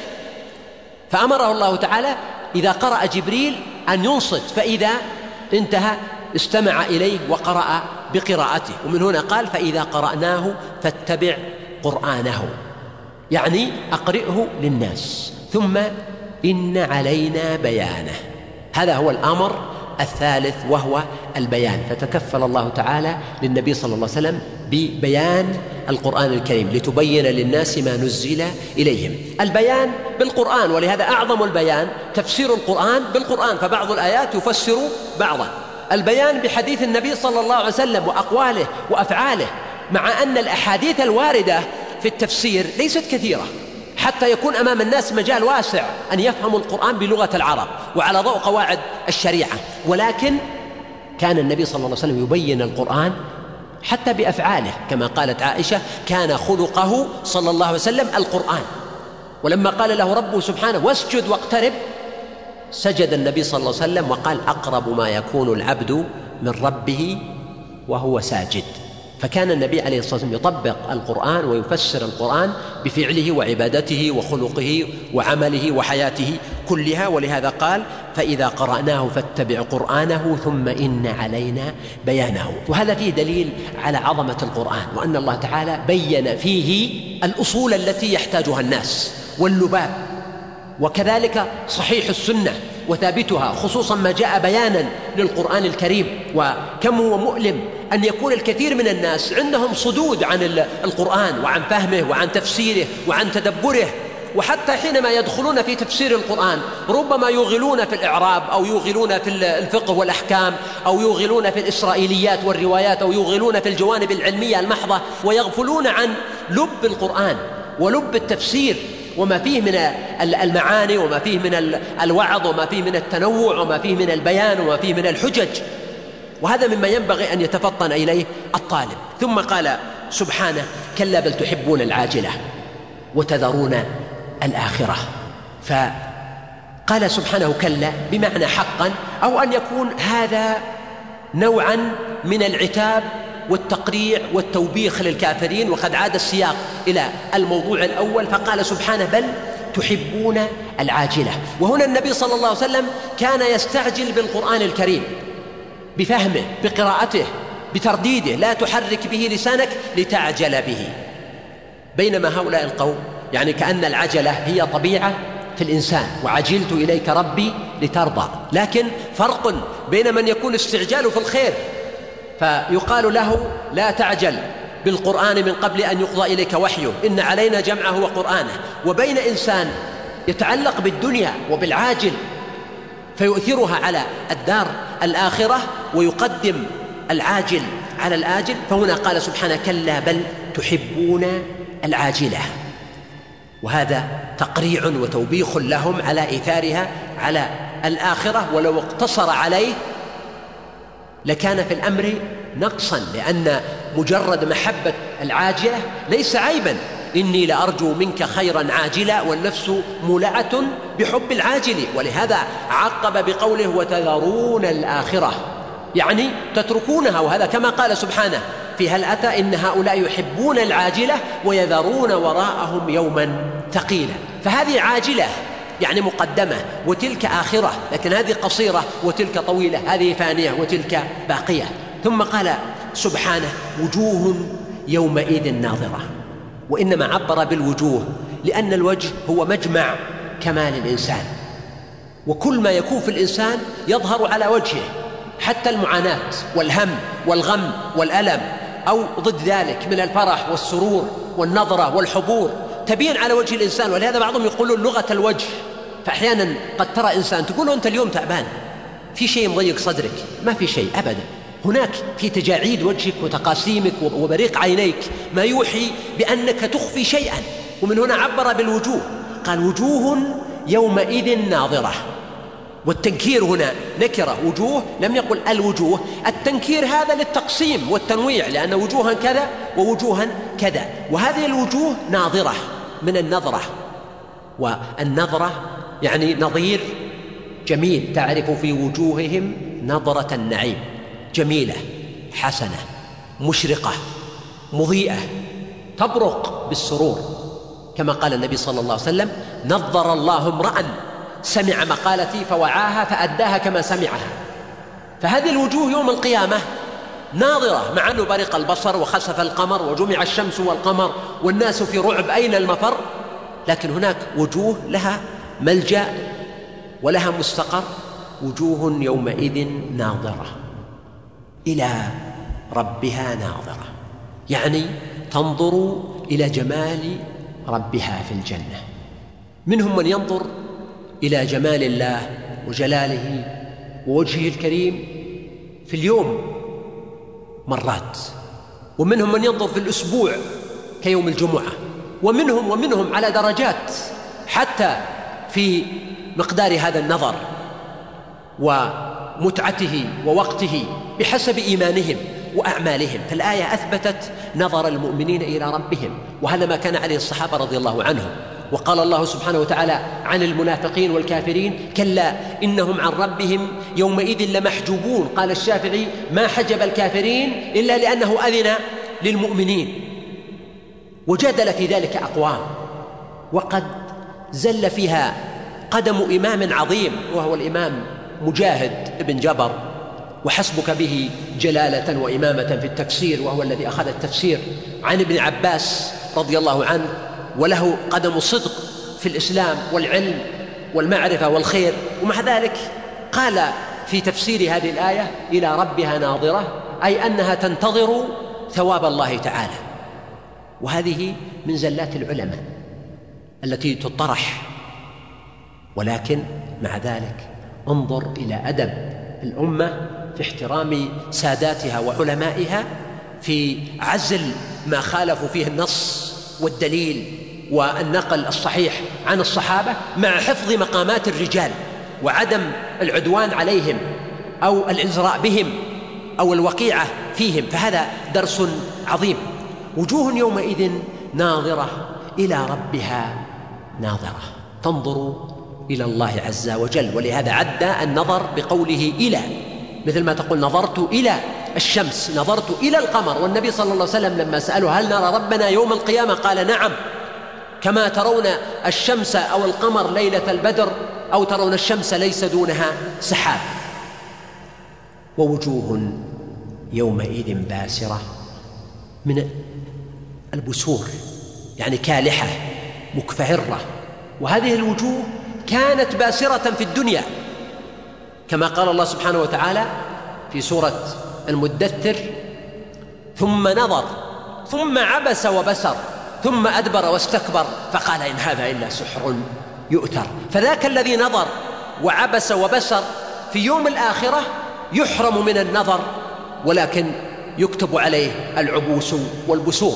فأمره الله تعالى إذا قرأ جبريل أن ينصت، فإذا انتهى استمع إليه وقرأ بقراءته. ومن هنا قال: فإذا قرأناه فاتبع قرآنه، يعني أقرئه للناس، ثم إن علينا بيانه. هذا هو الأمر الثالث وهو البيان. فتكفل الله تعالى للنبي صلى الله عليه وسلم ببيان القرآن الكريم لتبين للناس ما نزل إليهم. البيان بالقرآن، ولهذا أعظم البيان تفسير القرآن بالقرآن، فبعض الآيات يفسر بعضا. البيان بحديث النبي صلى الله عليه وسلم وأقواله وأفعاله، مع أن الأحاديث الواردة في التفسير ليست كثيرة حتى يكون أمام الناس مجال واسع أن يفهموا القرآن بلغة العرب وعلى ضوء قواعد الشريعة. ولكن كان النبي صلى الله عليه وسلم يبين القرآن حتى بأفعاله، كما قالت عائشة: كان خلقه صلى الله عليه وسلم القرآن. ولما قال له ربه سبحانه: واسجد واقترب، سجد النبي صلى الله عليه وسلم وقال: أقرب ما يكون العبد من ربه وهو ساجد. فكان النبي عليه الصلاة والسلام يطبق القرآن ويفسر القرآن بفعله وعبادته وخلقه وعمله وحياته كلها. ولهذا قال: فإذا قرأناه فاتبع قرآنه ثم إن علينا بيانه. وهذا فيه دليل على عظمة القرآن، وأن الله تعالى بين فيه الأصول التي يحتاجها الناس واللباب، وكذلك صحيح السنة وثابتها، خصوصا ما جاء بيانا للقرآن الكريم. وكم هو مؤلم أن يكون الكثير من الناس عندهم صدود عن القرآن وعن فهمه وعن تفسيره وعن تدبره، وحتى حينما يدخلون في تفسير القرآن ربما يغلون في الإعراب أو يغلون في الفقه والأحكام أو يغلون في الإسرائيليات والروايات أو يغلون في الجوانب العلمية المحضة، ويغفلون عن لب القرآن ولب التفسير وما فيه من المعاني وما فيه من الوعظ وما فيه من التنوع وما فيه من البيان وما فيه من الحجج. وهذا مما ينبغي أن يتفطن إليه الطالب. ثم قال سبحانه: كلا بل تحبون العاجلة وتذرون الآخرة. فقال سبحانه كلا بمعنى حقا، أو أن يكون هذا نوعا من العتاب والتقريع والتوبيخ للكافرين، وقد عاد السياق إلى الموضوع الأول فقال سبحانه: بل تحبون العاجلة. وهنا النبي صلى الله عليه وسلم كان يستعجل بالقرآن الكريم، بفهمه، بقراءته، بترديده، لا تحرك به لسانك لتعجل به. بينما هؤلاء القوم يعني كأن العجلة هي طبيعة في الإنسان، وعجلت إليك ربي لترضى. لكن فرق بين من يكون استعجال في الخير فيقال له لا تعجل بالقرآن من قبل أن يقضى إليك وحيه إن علينا جمعه وقرآنه، وبين إنسان يتعلق بالدنيا وبالعاجل فيؤثرها على الدار الآخرة ويقدم العاجل على الآجل. فهنا قال سبحانه: كلا بل تحبون العاجلة. وهذا تقريع وتوبيخ لهم على إيثارها على الآخرة، ولو اقتصر عليه لكان في الأمر نقصا، لأن مجرد محبة العاجلة ليس عيبا. إني لأرجو منك خيرا عاجلا والنفس مولعة بحب العاجل. ولهذا عقب بقوله: وتذرون الآخرة، يعني تتركونها. وهذا كما قال سبحانه في هل أتى: إن هؤلاء يحبون العاجلة ويذرون وراءهم يوما ثقيلا. فهذه عاجلة يعني مقدمة، وتلك آخرة، لكن هذه قصيرة وتلك طويلة، هذه فانية وتلك باقية. ثم قال سبحانه: وجوه يومئذ ناظرة. وإنما عبر بالوجوه لأن الوجه هو مجمع كمال الإنسان، وكل ما يكون في الإنسان يظهر على وجهه، حتى المعاناة والهم والغم والألم أو ضد ذلك من الفرح والسرور والنظرة والحبور تبين على وجه الإنسان. ولهذا بعضهم يقولون لغة الوجه. فأحيانا قد ترى إنسان تقول له: أنت اليوم تعبان، في شيء مضيق صدرك؟ ما في شيء أبدا. هناك في تجاعيد وجهك وتقاسيمك وبريق عينيك ما يوحي بأنك تخفي شيئا. ومن هنا عبر بالوجوه، قال: وجوه يومئذ ناظرة. والتنكير هنا نكرة، وجوه، لم يقل الوجوه. التنكير هذا للتقسيم والتنويع، لأن وجوها كذا ووجوها كذا. وهذه الوجوه ناظرة من النظرة، والنظرة يعني نظير جميل، تعرف في وجوههم نظرة النعيم، جميلة حسنة مشرقة مضيئة تبرق بالسرور، كما قال النبي صلى الله عليه وسلم: نظر الله امرأ سمع مقالتي فوعاها فأداها كما سمعها. فهذه الوجوه يوم القيامة ناظرة، مع أنه برق البصر وخسف القمر وجمع الشمس والقمر والناس في رعب أين المفر، لكن هناك وجوه لها ملجأ ولها مستقر. وجوه يومئذ ناظرة إلى ربها ناظرة، يعني تنظر إلى جمال ربها في الجنة. منهم من ينظر إلى جمال الله وجلاله ووجهه الكريم في اليوم مرات، ومنهم من ينظر في الأسبوع كيوم الجمعة، ومنهم على درجات حتى في مقدار هذا النظر ومتعته ووقته بحسب إيمانهم وأعمالهم. فالآية أثبتت نظر المؤمنين إلى ربهم، وهذا ما كان عليه الصحابة رضي الله عنهم. وقال الله سبحانه وتعالى عن المنافقين والكافرين: كلا إنهم عن ربهم يومئذ لمحجوبون. قال الشافعي: ما حجب الكافرين إلا لأنه أذن للمؤمنين. وجادل في ذلك أقوام، وقد زل فيها قدم إمام عظيم وهو الإمام مجاهد بن جبر، وحسبك به جلالة وإمامة في التفسير، وهو الذي أخذ التفسير عن ابن عباس رضي الله عنه، وله قدم صدق في الإسلام والعلم والمعرفة والخير. ومع ذلك قال في تفسير هذه الآية إلى ربها ناظرة، أي أنها تنتظر ثواب الله تعالى. وهذه من زلات العلماء التي تطرح، ولكن مع ذلك انظر إلى أدب الأمة في احترام ساداتها وعلمائها، في عزل ما خالفوا فيه النص والدليل والنقل الصحيح عن الصحابة، مع حفظ مقامات الرجال وعدم العدوان عليهم أو الإزراء بهم أو الوقيعة فيهم. فهذا درس عظيم. وجوه يومئذ ناظرة إلى ربها ناظرة، تنظر إلى الله عز وجل. ولهذا عد النظر بقوله إلى، مثل ما تقول نظرت إلى الشمس، نظرت إلى القمر. والنبي صلى الله عليه وسلم لما سأله هل نرى ربنا يوم القيامة قال نعم، كما ترون الشمس أو القمر ليلة البدر، أو ترون الشمس ليس دونها سحاب. ووجوه يومئذ باسرة من البسور، يعني كالحة مكفهرة. وهذه الوجوه كانت باسرة في الدنيا، كما قال الله سبحانه وتعالى في سورة المدثر: ثم نظر ثم عبس وبسر ثم أدبر واستكبر فقال إن هذا إلا سحر يؤثر. فذاك الذي نظر وعبس وبسر في يوم الآخرة يحرم من النظر، ولكن يكتب عليه العبوس والبسور.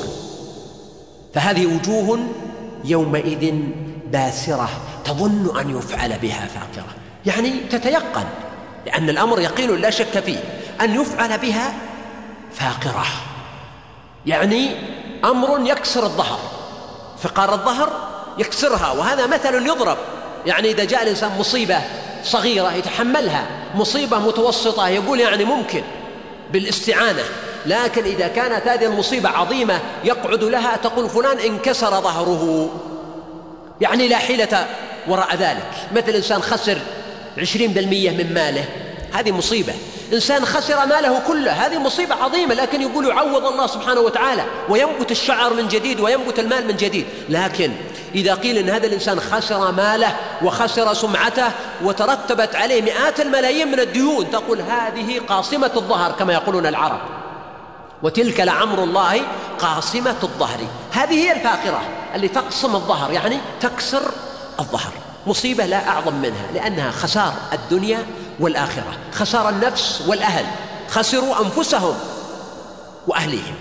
فهذه وجوه يومئذ باسرة تظن أن يفعل بها فاقرة، يعني تتيقن، لأن الأمر يقين لا شك فيه، أن يفعل بها فاقرة، يعني أمر يكسر الظهر، فقار الظهر يكسرها. وهذا مثل يضرب، يعني إذا جاء الإنسان مصيبة صغيرة يتحملها، مصيبة متوسطة يقول يعني ممكن بالاستعانة، لكن إذا كانت هذه المصيبة عظيمة يقعد لها تقول فلان انكسر ظهره، يعني لا حيلة وراء ذلك. مثل إنسان خسر 20% من ماله، هذه مصيبة. إنسان خسر ماله كله، هذه مصيبة عظيمة، لكن يقول يعوض الله سبحانه وتعالى وينبت الشعر من جديد وينبت المال من جديد. لكن إذا قيل إن هذا الإنسان خسر ماله وخسر سمعته وترتبت عليه مئات الملايين من الديون، تقول هذه قاصمة الظهر كما يقولون العرب، وتلك لعمر الله قاصمة الظهر. هذه هي الفاقرة اللي تقسم الظهر، يعني تكسر الظهر. مصيبة لا أعظم منها، لأنها خسار الدنيا والآخرة، خسار النفس والأهل، خسروا أنفسهم وأهليهم.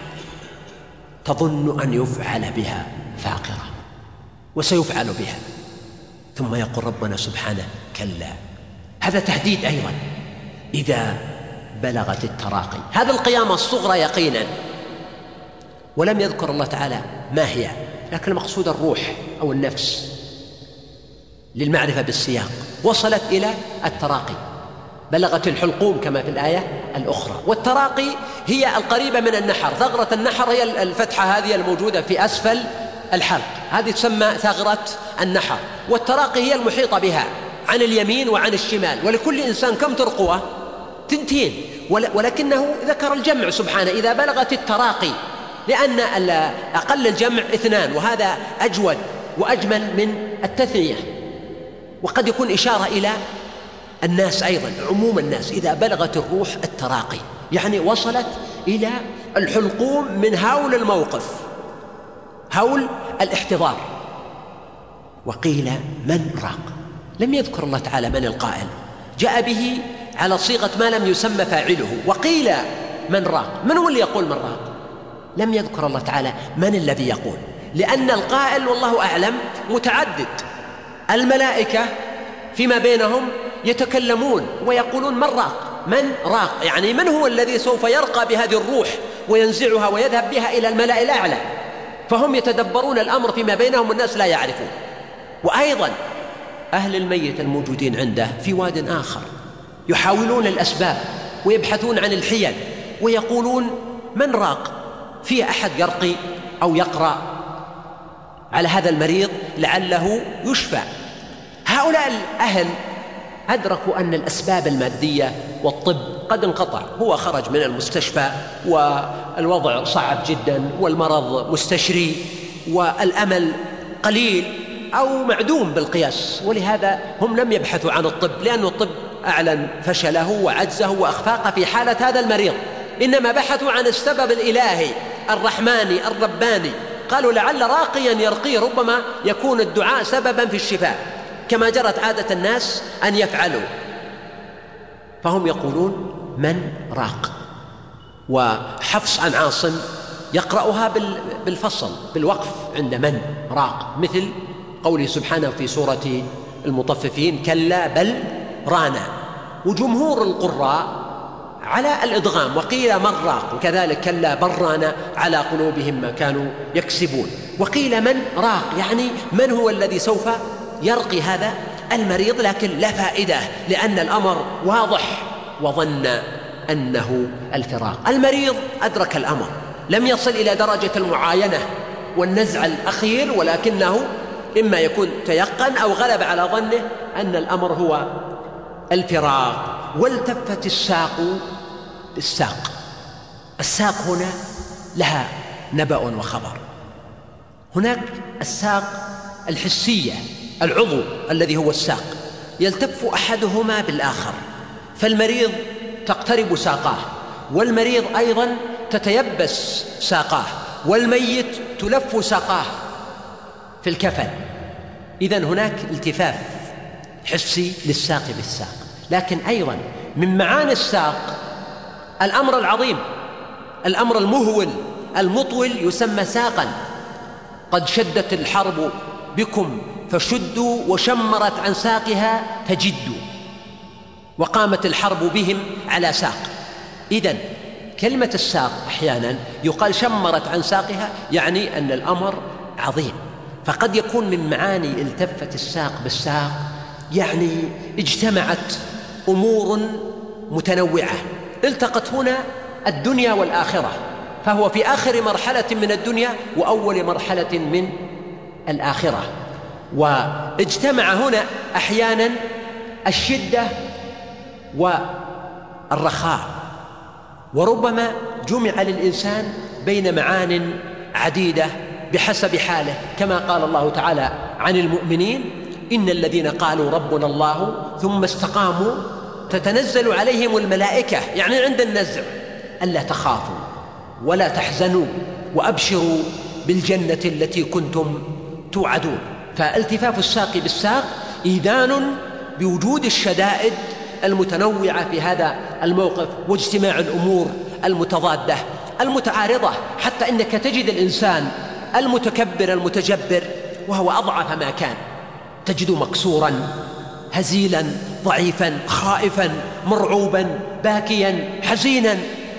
تظن أن يفعل بها فاقرة، وسيفعل بها. ثم يقول ربنا سبحانه كلا، هذا تهديد أيضا، إذا بلغت التراقي، هذا القيامة الصغرى يقينا. ولم يذكر الله تعالى ما هي، لكن المقصود الروح أو النفس للمعرفة بالسياق. وصلت إلى التراقي، بلغت الحلقوم كما في الآية الأخرى. والتراقي هي القريبة من النحر، ثغرة النحر هي الفتحة هذه الموجودة في أسفل الحلق، هذه تسمى ثغرة النحر. والتراقي هي المحيطة بها عن اليمين وعن الشمال. ولكل إنسان كم ترقوة؟ 2، ولكنه ذكر الجمع سبحانه إذا بلغت التراقي، لأن أقل الجمع 2، وهذا أجود وأجمل من التثنية. وقد يكون إشارة إلى الناس أيضا، عموم الناس. إذا بلغت الروح التراقي يعني وصلت إلى الحلقوم من هول الموقف، هول الاحتضار. وقيل من راق، لم يذكر الله تعالى من القائل، جاء به على صيغة ما لم يسمى فاعله. وقيل من راق، من هو اللي يقول من راق؟ لم يذكر الله تعالى من الذي يقول، لأن القائل والله أعلم متعدد. الملائكة فيما بينهم يتكلمون ويقولون من راق، من راق، يعني من هو الذي سوف يرقى بهذه الروح وينزعها ويذهب بها إلى الملأ الأعلى. فهم يتدبرون الأمر فيما بينهم والناس لا يعرفون. وأيضا أهل الميت الموجودين عنده في واد آخر يحاولون الأسباب ويبحثون عن الحيل ويقولون من راق، في أحد يرقي أو يقرأ على هذا المريض لعله يشفى. هؤلاء الأهل أدركوا أن الأسباب المادية والطب قد انقطع، هو خرج من المستشفى والوضع صعب جدا والمرض مستشري والأمل قليل، أو معدوم بالقياس، ولهذا هم لم يبحثوا عن الطب، لأن الطب أعلن فشله وعجزه وأخفاقه في حالة هذا المريض، إنما بحثوا عن السبب الإلهي الرحماني الرباني. قالوا لعل راقيا يرقيه، ربما يكون الدعاء سببا في الشفاء، كما جرت عادة الناس أن يفعلوا. فهم يقولون من راق. وحفص عن عاصم يقرأها بالفصل بالوقف عند من راق، مثل قوله سبحانه في سورة المطففين كلا بل رانا. وجمهور القراء على الإدغام، وقيل من راق، وكذلك كلا بل رانا على قلوبهم ما كانوا يكسبون. وقيل من راق يعني من هو الذي سوف يرقي هذا المريض، لكن لا فائدة لأن الأمر واضح، وظن أنه الفراق. المريض أدرك الأمر، لم يصل إلى درجة المعاينة والنزع الأخير، ولكنه إما يكون تيقن أو غلب على ظنه أن الأمر هو الفراق. والتفت الساق بالساق. الساق هنا لها نبأ وخبر. هناك الساق الحسية، العضو الذي هو الساق يلتف أحدهما بالآخر، فالمريض تقترب ساقاه، والمريض أيضا تتيبس ساقاه، والميت تلف ساقاه في الكفن. إذن هناك التفاف حسي للساق بالساق. لكن أيضا من معاني الساق الأمر العظيم، الأمر المهول المطول يسمى ساقا. قد شدت الحرب بكم فشدوا، وشمرت عن ساقها فجدوا، وقامت الحرب بهم على ساق. إذن كلمة الساق أحيانا يقال شمرت عن ساقها، يعني أن الأمر عظيم. فقد يكون من معاني التفت الساق بالساق يعني اجتمعت أمور متنوعة، التقت هنا الدنيا والآخرة، فهو في آخر مرحلة من الدنيا وأول مرحلة من الآخرة. واجتمع هنا أحيانا الشدة والرخاء، وربما جمع للإنسان بين معان عديدة بحسب حاله، كما قال الله تعالى عن المؤمنين إن الذين قالوا ربنا الله ثم استقاموا تتنزل عليهم الملائكة، يعني عند النزع ألا تخافوا ولا تحزنوا وأبشروا بالجنة التي كنتم توعدون. فالتفاف الساق بالساق إيذان بوجود الشدائد المتنوعة في هذا الموقف، واجتماع الأمور المتضادة المتعارضة، حتى إنك تجد الإنسان المتكبر المتجبر وهو أضعف ما كان، تجد مكسورا هزيلا ضعيفا خائفا مرعوبا باكيا حزينا.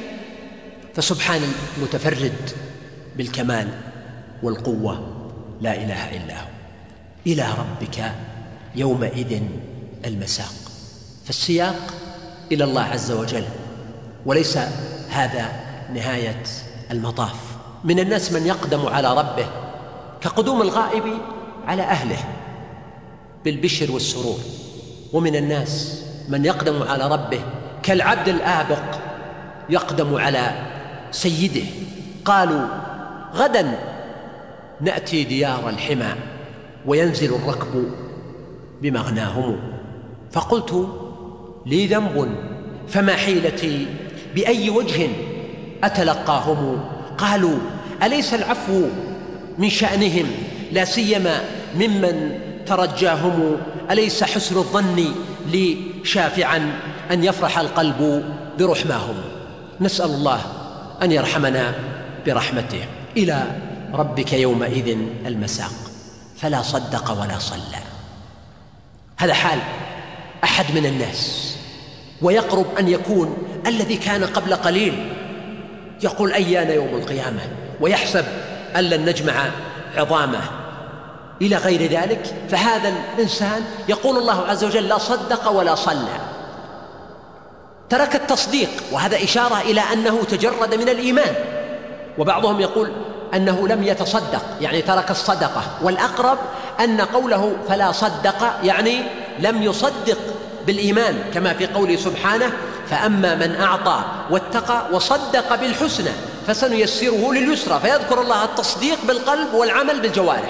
فسبحان المتفرد بالكمال والقوة لا إله إلا هو. إلى ربك يومئذ المساق. فالسياق إلى الله عز وجل، وليس هذا نهاية المطاف. من الناس من يقدم على ربه كقدوم الغائب على أهله بالبشر والسرور، ومن الناس من يقدم على ربه كالعبد الآبق يقدم على سيده. قالوا غدا نأتي ديار الحمى وينزل الركب بمغناهم. فقلت لي ذنب فما حيلتي بأي وجه أتلقاهم. قالوا أليس العفو من شأنهم لا سيما ممن ترجاهم. أليس حسن الظن لي شافعا أن يفرح القلب برحماهم. نسأل الله أن يرحمنا برحمته. إلى ربك يومئذ المساق. فلا صدق ولا صلى. هذا حال أحد من الناس، ويقرب أن يكون الذي كان قبل قليل يقول أيان يوم القيامة، ويحسب أن لن نجمع عظامه إلى غير ذلك. فهذا الإنسان يقول الله عز وجل لا صدق ولا صلى، ترك التصديق، وهذا إشارة إلى أنه تجرد من الإيمان. وبعضهم يقول أنه لم يتصدق، يعني ترك الصدقة، والأقرب أن قوله فلا صدق يعني لم يصدق بالإيمان، كما في قوله سبحانه فأما من أعطى واتقى وصدق بالحسنى فسنيسره لليسرى. فيذكر الله التصديق بالقلب والعمل بالجوارح.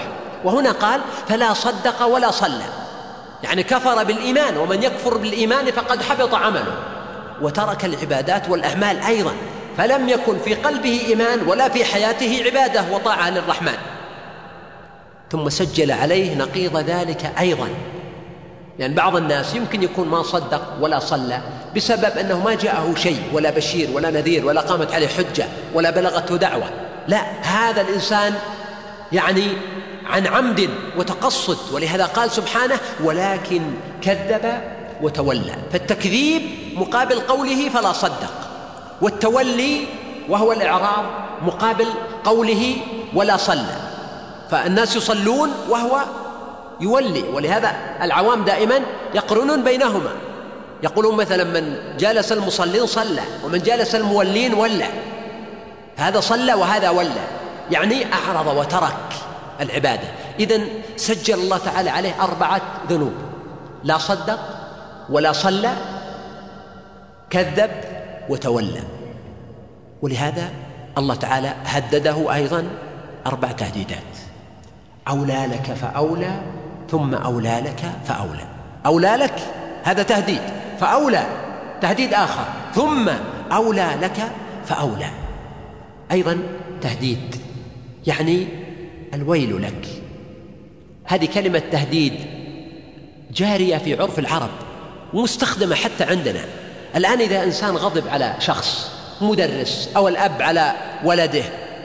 وهنا قال فلا صدق ولا صلى، يعني كفر بالإيمان، ومن يكفر بالإيمان فقد حبط عمله، وترك العبادات والأعمال أيضا، فلم يكن في قلبه إيمان ولا في حياته عبادة وطاعة للرحمن. ثم سجل عليه نقيض ذلك أيضا، يعني بعض الناس يمكن يكون ما صدق ولا صلى بسبب أنه ما جاءه شيء، ولا بشير ولا نذير ولا قامت عليه حجة ولا بلغته دعوة. لا، هذا الإنسان يعني عن عمد وتقصد، ولهذا قال سبحانه ولكن كذب وتولى. فالتكذيب مقابل قوله فلا صدق، والتولي وهو الإعراض مقابل قوله ولا صلى. فالناس يصلون وهو يولي، ولهذا العوام دائما يقرنون بينهما، يقولون مثلا من جالس المصلين صلى، ومن جالس المولين ولى، هذا صلى وهذا ولى، يعني أعرض وترك العبادة. إذن سجل الله تعالى عليه 4 ذنوب: لا صدق ولا صلى، كذب وتولى. ولهذا الله تعالى هدده أيضا 4 تهديدات: أولى لك فأولى، ثم أولى لك فأولى. أولى لك هذا تهديد، فأولى تهديد آخر، ثم أولى لك فأولى أيضا تهديد، يعني الويل لك. هذه كلمة تهديد جارية في عرف العرب ومستخدمة حتى عندنا الآن. إذا إنسان غضب على شخص، مدرس أو الأب على ولده،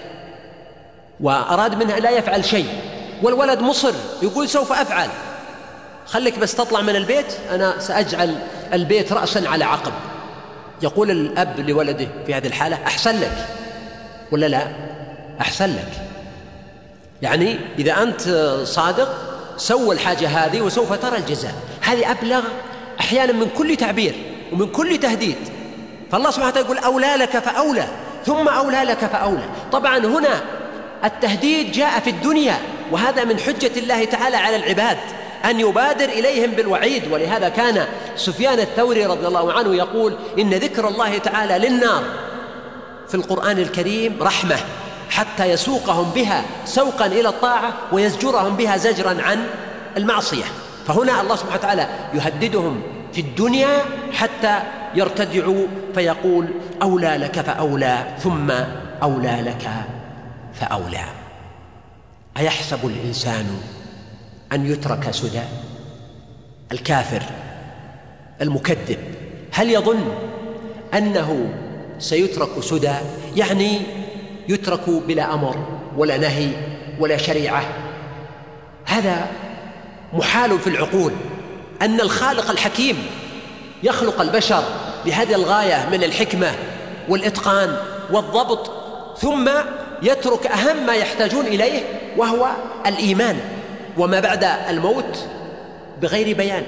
وأراد منه لا يفعل شيء، والولد مصر يقول سوف أفعل، خليك بس تطلع من البيت أنا سأجعل البيت رأسا على عقب، يقول الأب لولده في هذه الحالة أحسن لك ولا لا؟ أحسن لك، يعني إذا أنت صادق سوى الحاجة هذه وسوف ترى الجزاء. هذه أبلغ أحيانا من كل تعبير ومن كل تهديد. فالله سبحانه وتعالى يقول أولى لك فأولى، ثم أولى لك فأولى. طبعا هنا التهديد جاء في الدنيا، وهذا من حجة الله تعالى على العباد أن يبادر إليهم بالوعيد. ولهذا كان سفيان الثوري رضي الله عنه يقول إن ذكر الله تعالى للنار في القرآن الكريم رحمة، حتى يسوقهم بها سوقا إلى الطاعة ويزجرهم بها زجرا عن المعصية. فهنا الله سبحانه وتعالى يهددهم في الدنيا حتى يرتدعوا، فيقول أولى لك فأولى، ثم أولى لك فأولى. أيحسب الإنسان أن يترك سدى؟ الكافر المكذب هل يظن أنه سيترك سدى؟ يعني يترك بلا أمر ولا نهي ولا شريعة؟ هذا محال في العقول، أن الخالق الحكيم يخلق البشر بهذه الغاية من الحكمة والإتقان والضبط، ثم يترك أهم ما يحتاجون إليه وهو الإيمان وما بعد الموت بغير بيان.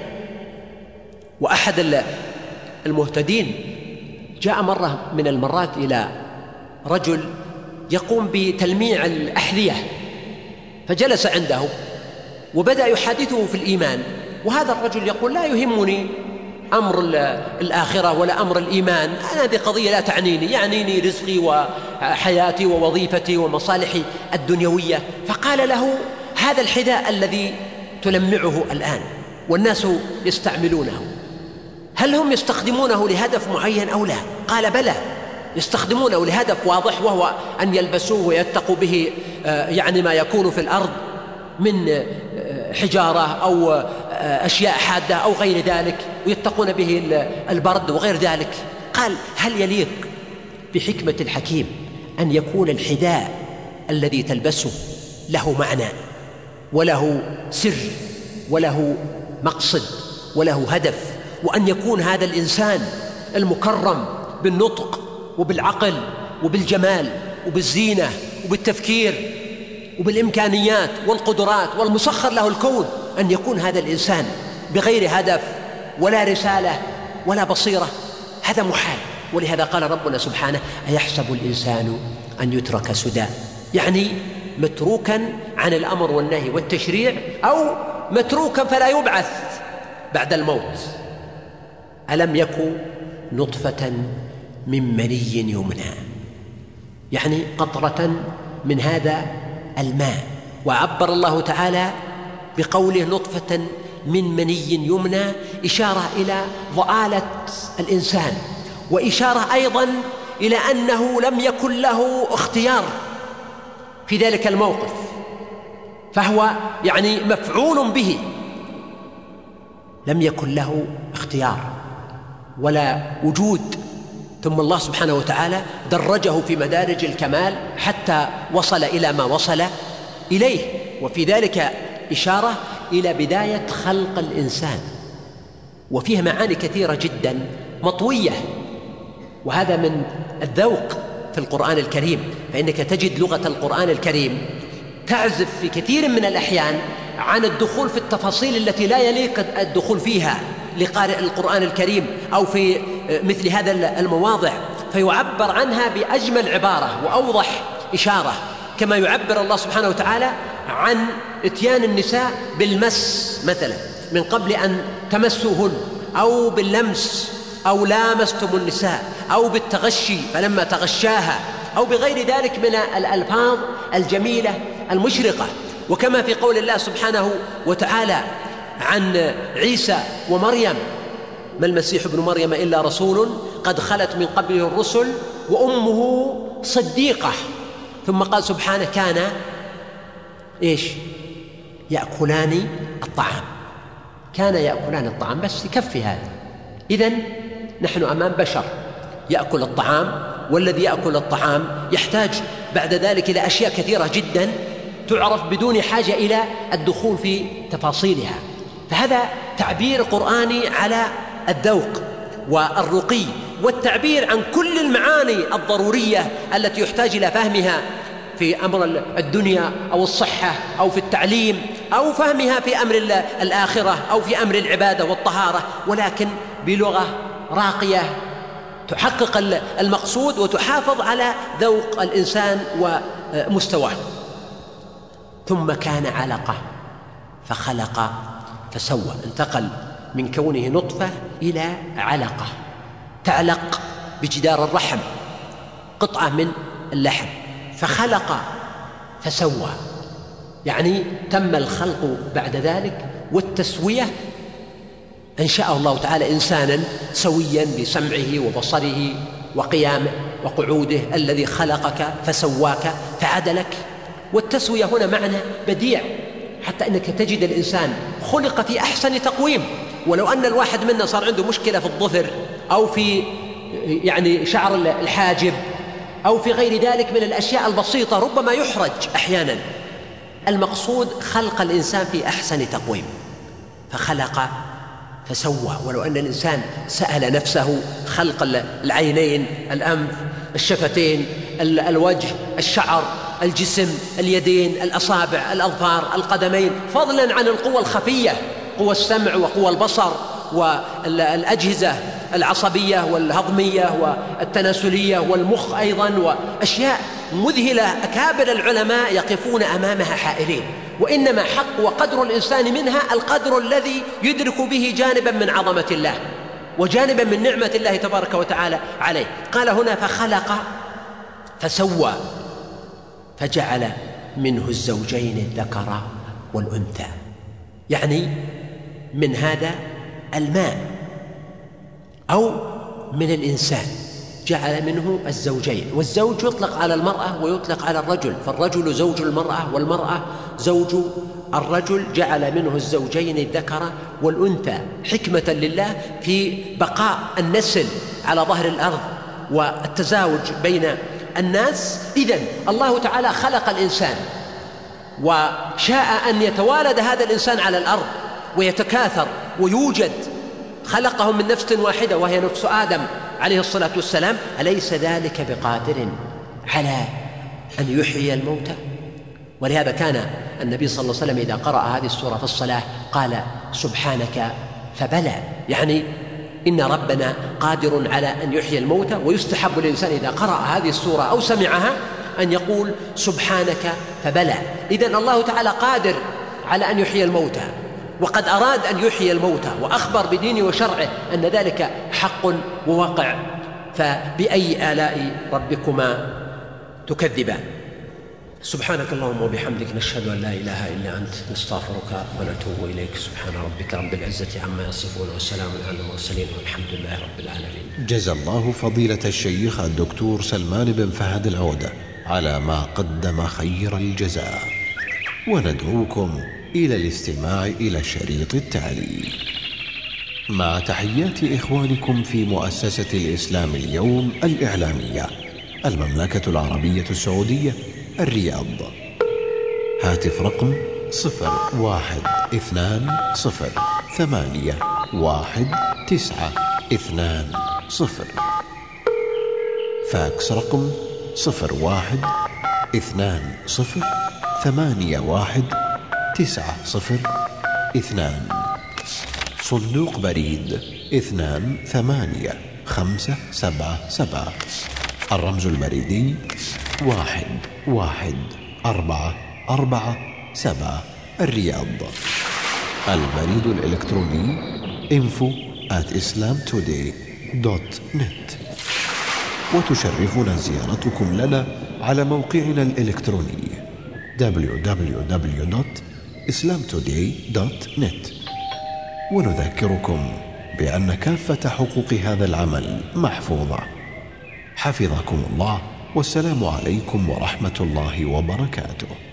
وأحد المهتدين جاء مرة من المرات إلى رجل يقوم بتلميع الأحذية، فجلس عنده وبدأ يحادثه في الإيمان. وهذا الرجل يقول لا يهمني أمر الآخرة ولا أمر الإيمان، أنا هذه قضية لا تعنيني، يعنيني رزقي وحياتي ووظيفتي ومصالحي الدنيوية. فقال له هذا الحذاء الذي تلمعه الآن والناس يستعملونه، هل هم يستخدمونه لهدف معين أو لا؟ قال بلى، يستخدمونه لهدف واضح، وهو أن يلبسوه ويتقوا به يعني ما يكون في الأرض من حجارة أو أشياء حادة أو غير ذلك، ويتقون به البرد وغير ذلك. قال هل يليق بحكمة الحكيم أن يكون الحذاء الذي تلبسه له معنى وله سر وله مقصد وله هدف، وأن يكون هذا الإنسان المكرم بالنطق وبالعقل وبالجمال وبالزينة وبالتفكير وبالإمكانيات والقدرات والمسخر له الكون، أن يكون هذا الإنسان بغير هدف ولا رسالة ولا بصيرة؟ هذا محال. ولهذا قال ربنا سبحانه أيحسب الإنسان أن يترك سدى، يعني متروكا عن الأمر والنهي والتشريع، أو متروكا فلا يبعث بعد الموت. ألم يكن نطفة من مني يمنى، يعني قطرة من هذا الماء وعبر الله تعالى بقوله نطفة من مني يمنى، إشارة إلى ضآلة الإنسان، وإشارة أيضا إلى أنه لم يكن له اختيار في ذلك الموقف، فهو يعني مفعول به، لم يكن له اختيار ولا وجود. ثم الله سبحانه وتعالى درجه في مدارج الكمال حتى وصل إلى ما وصل إليه، وفي ذلك إشارة إلى بداية خلق الإنسان، وفيها معاني كثيرة جدا مطوية، وهذا من الذوق في القرآن الكريم، فإنك تجد لغة القرآن الكريم تعزف في كثير من الأحيان عن الدخول في التفاصيل التي لا يليق الدخول فيها لقارئ القرآن الكريم أو في مثل هذا المواضع، فيعبر عنها بأجمل عبارة وأوضح إشارة، كما يعبر الله سبحانه وتعالى عن إتيان النساء بالمس مثلا من قبل أن تمسوهن، أو باللمس، أو لامستم النساء، أو بالتغشي فلما تغشاها، أو بغير ذلك من الألفاظ الجميلة المشرقة. وكما في قول الله سبحانه وتعالى عن عيسى ومريم: ما المسيح ابن مريم إلا رسول قد خلت من قبله الرسل وأمه صديقة، ثم قال سبحانه: كان يأكلان الطعام، كان يأكلان الطعام، بس يكفي هذا. إذن نحن أمام بشر يأكل الطعام، والذي يأكل الطعام يحتاج بعد ذلك إلى أشياء كثيرة جدا تعرف بدون حاجة إلى الدخول في تفاصيلها، فهذا تعبير قرآني على الذوق والرقي والتعبير عن كل المعاني الضرورية التي يحتاج إلى فهمها في أمر الدنيا أو الصحة أو في التعليم أو فهمها في أمر الآخرة أو في أمر العبادة والطهارة، ولكن بلغة راقية تحقق المقصود وتحافظ على ذوق الإنسان ومستواه. ثم كان علقة فخلق فسوى، انتقل من كونه نطفة إلى علقة تعلق بجدار الرحم، قطعة من اللحم، فخلق فسوى، يعني تم الخلق بعد ذلك والتسوية. أنشأه الله تعالى إنسانا سويا بسمعه وبصره وقيامه وقعوده، الذي خلقك فسواك فعدلك. والتسوية هنا معنى بديع، حتى أنك تجد الإنسان خلق في أحسن تقويم، ولو أن الواحد منا صار عنده مشكلة في الظفر أو في شعر الحاجب أو في غير ذلك من الأشياء البسيطة ربما يحرج أحيانا. المقصود خلق الإنسان في أحسن تقويم، فخلق فسوى. ولو أن الإنسان سأل نفسه خلق العينين، الأنف، الشفتين، الوجه، الشعر، الجسم، اليدين، الأصابع، الأظفار، القدمين، فضلا عن القوى الخفية، قوى السمع وقوى البصر والأجهزة العصبية والهضمية والتناسلية والمخ أيضا، وأشياء مذهلة أكابر العلماء يقفون أمامها حائرين، وإنما حق وقدر الإنسان منها القدر الذي يدرك به جانبا من عظمة الله وجانبا من نعمة الله تبارك وتعالى عليه. قال هنا فخلق فسوى فجعل منه الزوجين الذكر والأنثى، يعني من هذا الماء أو من الإنسان جعل منه الزوجين، والزوج يطلق على المرأة ويطلق على الرجل، فالرجل زوج المرأة والمرأة زوج الرجل، جعل منه الزوجين الذكر والأنثى حكمة لله في بقاء النسل على ظهر الأرض والتزاوج بين الناس. إذن الله تعالى خلق الإنسان وشاء أن يتوالد هذا الإنسان على الأرض ويتكاثر ويوجد، خلقهم من نفس واحدة وهي نفس آدم عليه الصلاة والسلام. أليس ذلك بقادر على أن يحيي الموتى؟ ولهذا كان النبي صلى الله عليه وسلم إذا قرأ هذه السورة في الصلاة قال سبحانك فبلى، يعني إن ربنا قادر على أن يحيي الموتى. ويستحب الإنسان إذا قرأ هذه السورة أو سمعها أن يقول سبحانك فبلى. إذن الله تعالى قادر على أن يحيي الموتى، وقد أراد أن يحيي الموتى وأخبر بدينه وشرعه أن ذلك حق وواقع، فبأي آلاء ربكما تكذبان؟ سبحانك اللهم وبحمدك، نشهد أن لا إله إلا أنت، نستغفرك ونتوب إليك. سبحان ربك رب العزة عما يصفون وسلام على المرسلين والحمد لله رب العالمين. جزا الله فضيلة الشيخ الدكتور سلمان بن فهد العودة على ما قدم خير الجزاء، وندعوكم إلى الاستماع إلى الشريط التالي. مع تحيات إخوانكم في مؤسسة الإسلام اليوم الإعلامية، المملكة العربية السعودية، الرياض. هاتف رقم 0120-81920. فاكس رقم 0120-819002. صندوق بريد 28577. الرمز البريدي 11447، الرياض. البريد الإلكتروني info@islamtoday.net. وتشرفنا زيارتكم لنا على موقعنا الإلكتروني www.islamtoday.net. ونذكركم بأن كافة حقوق هذا العمل محفوظة. حفظكم الله، والسلام عليكم ورحمة الله وبركاته.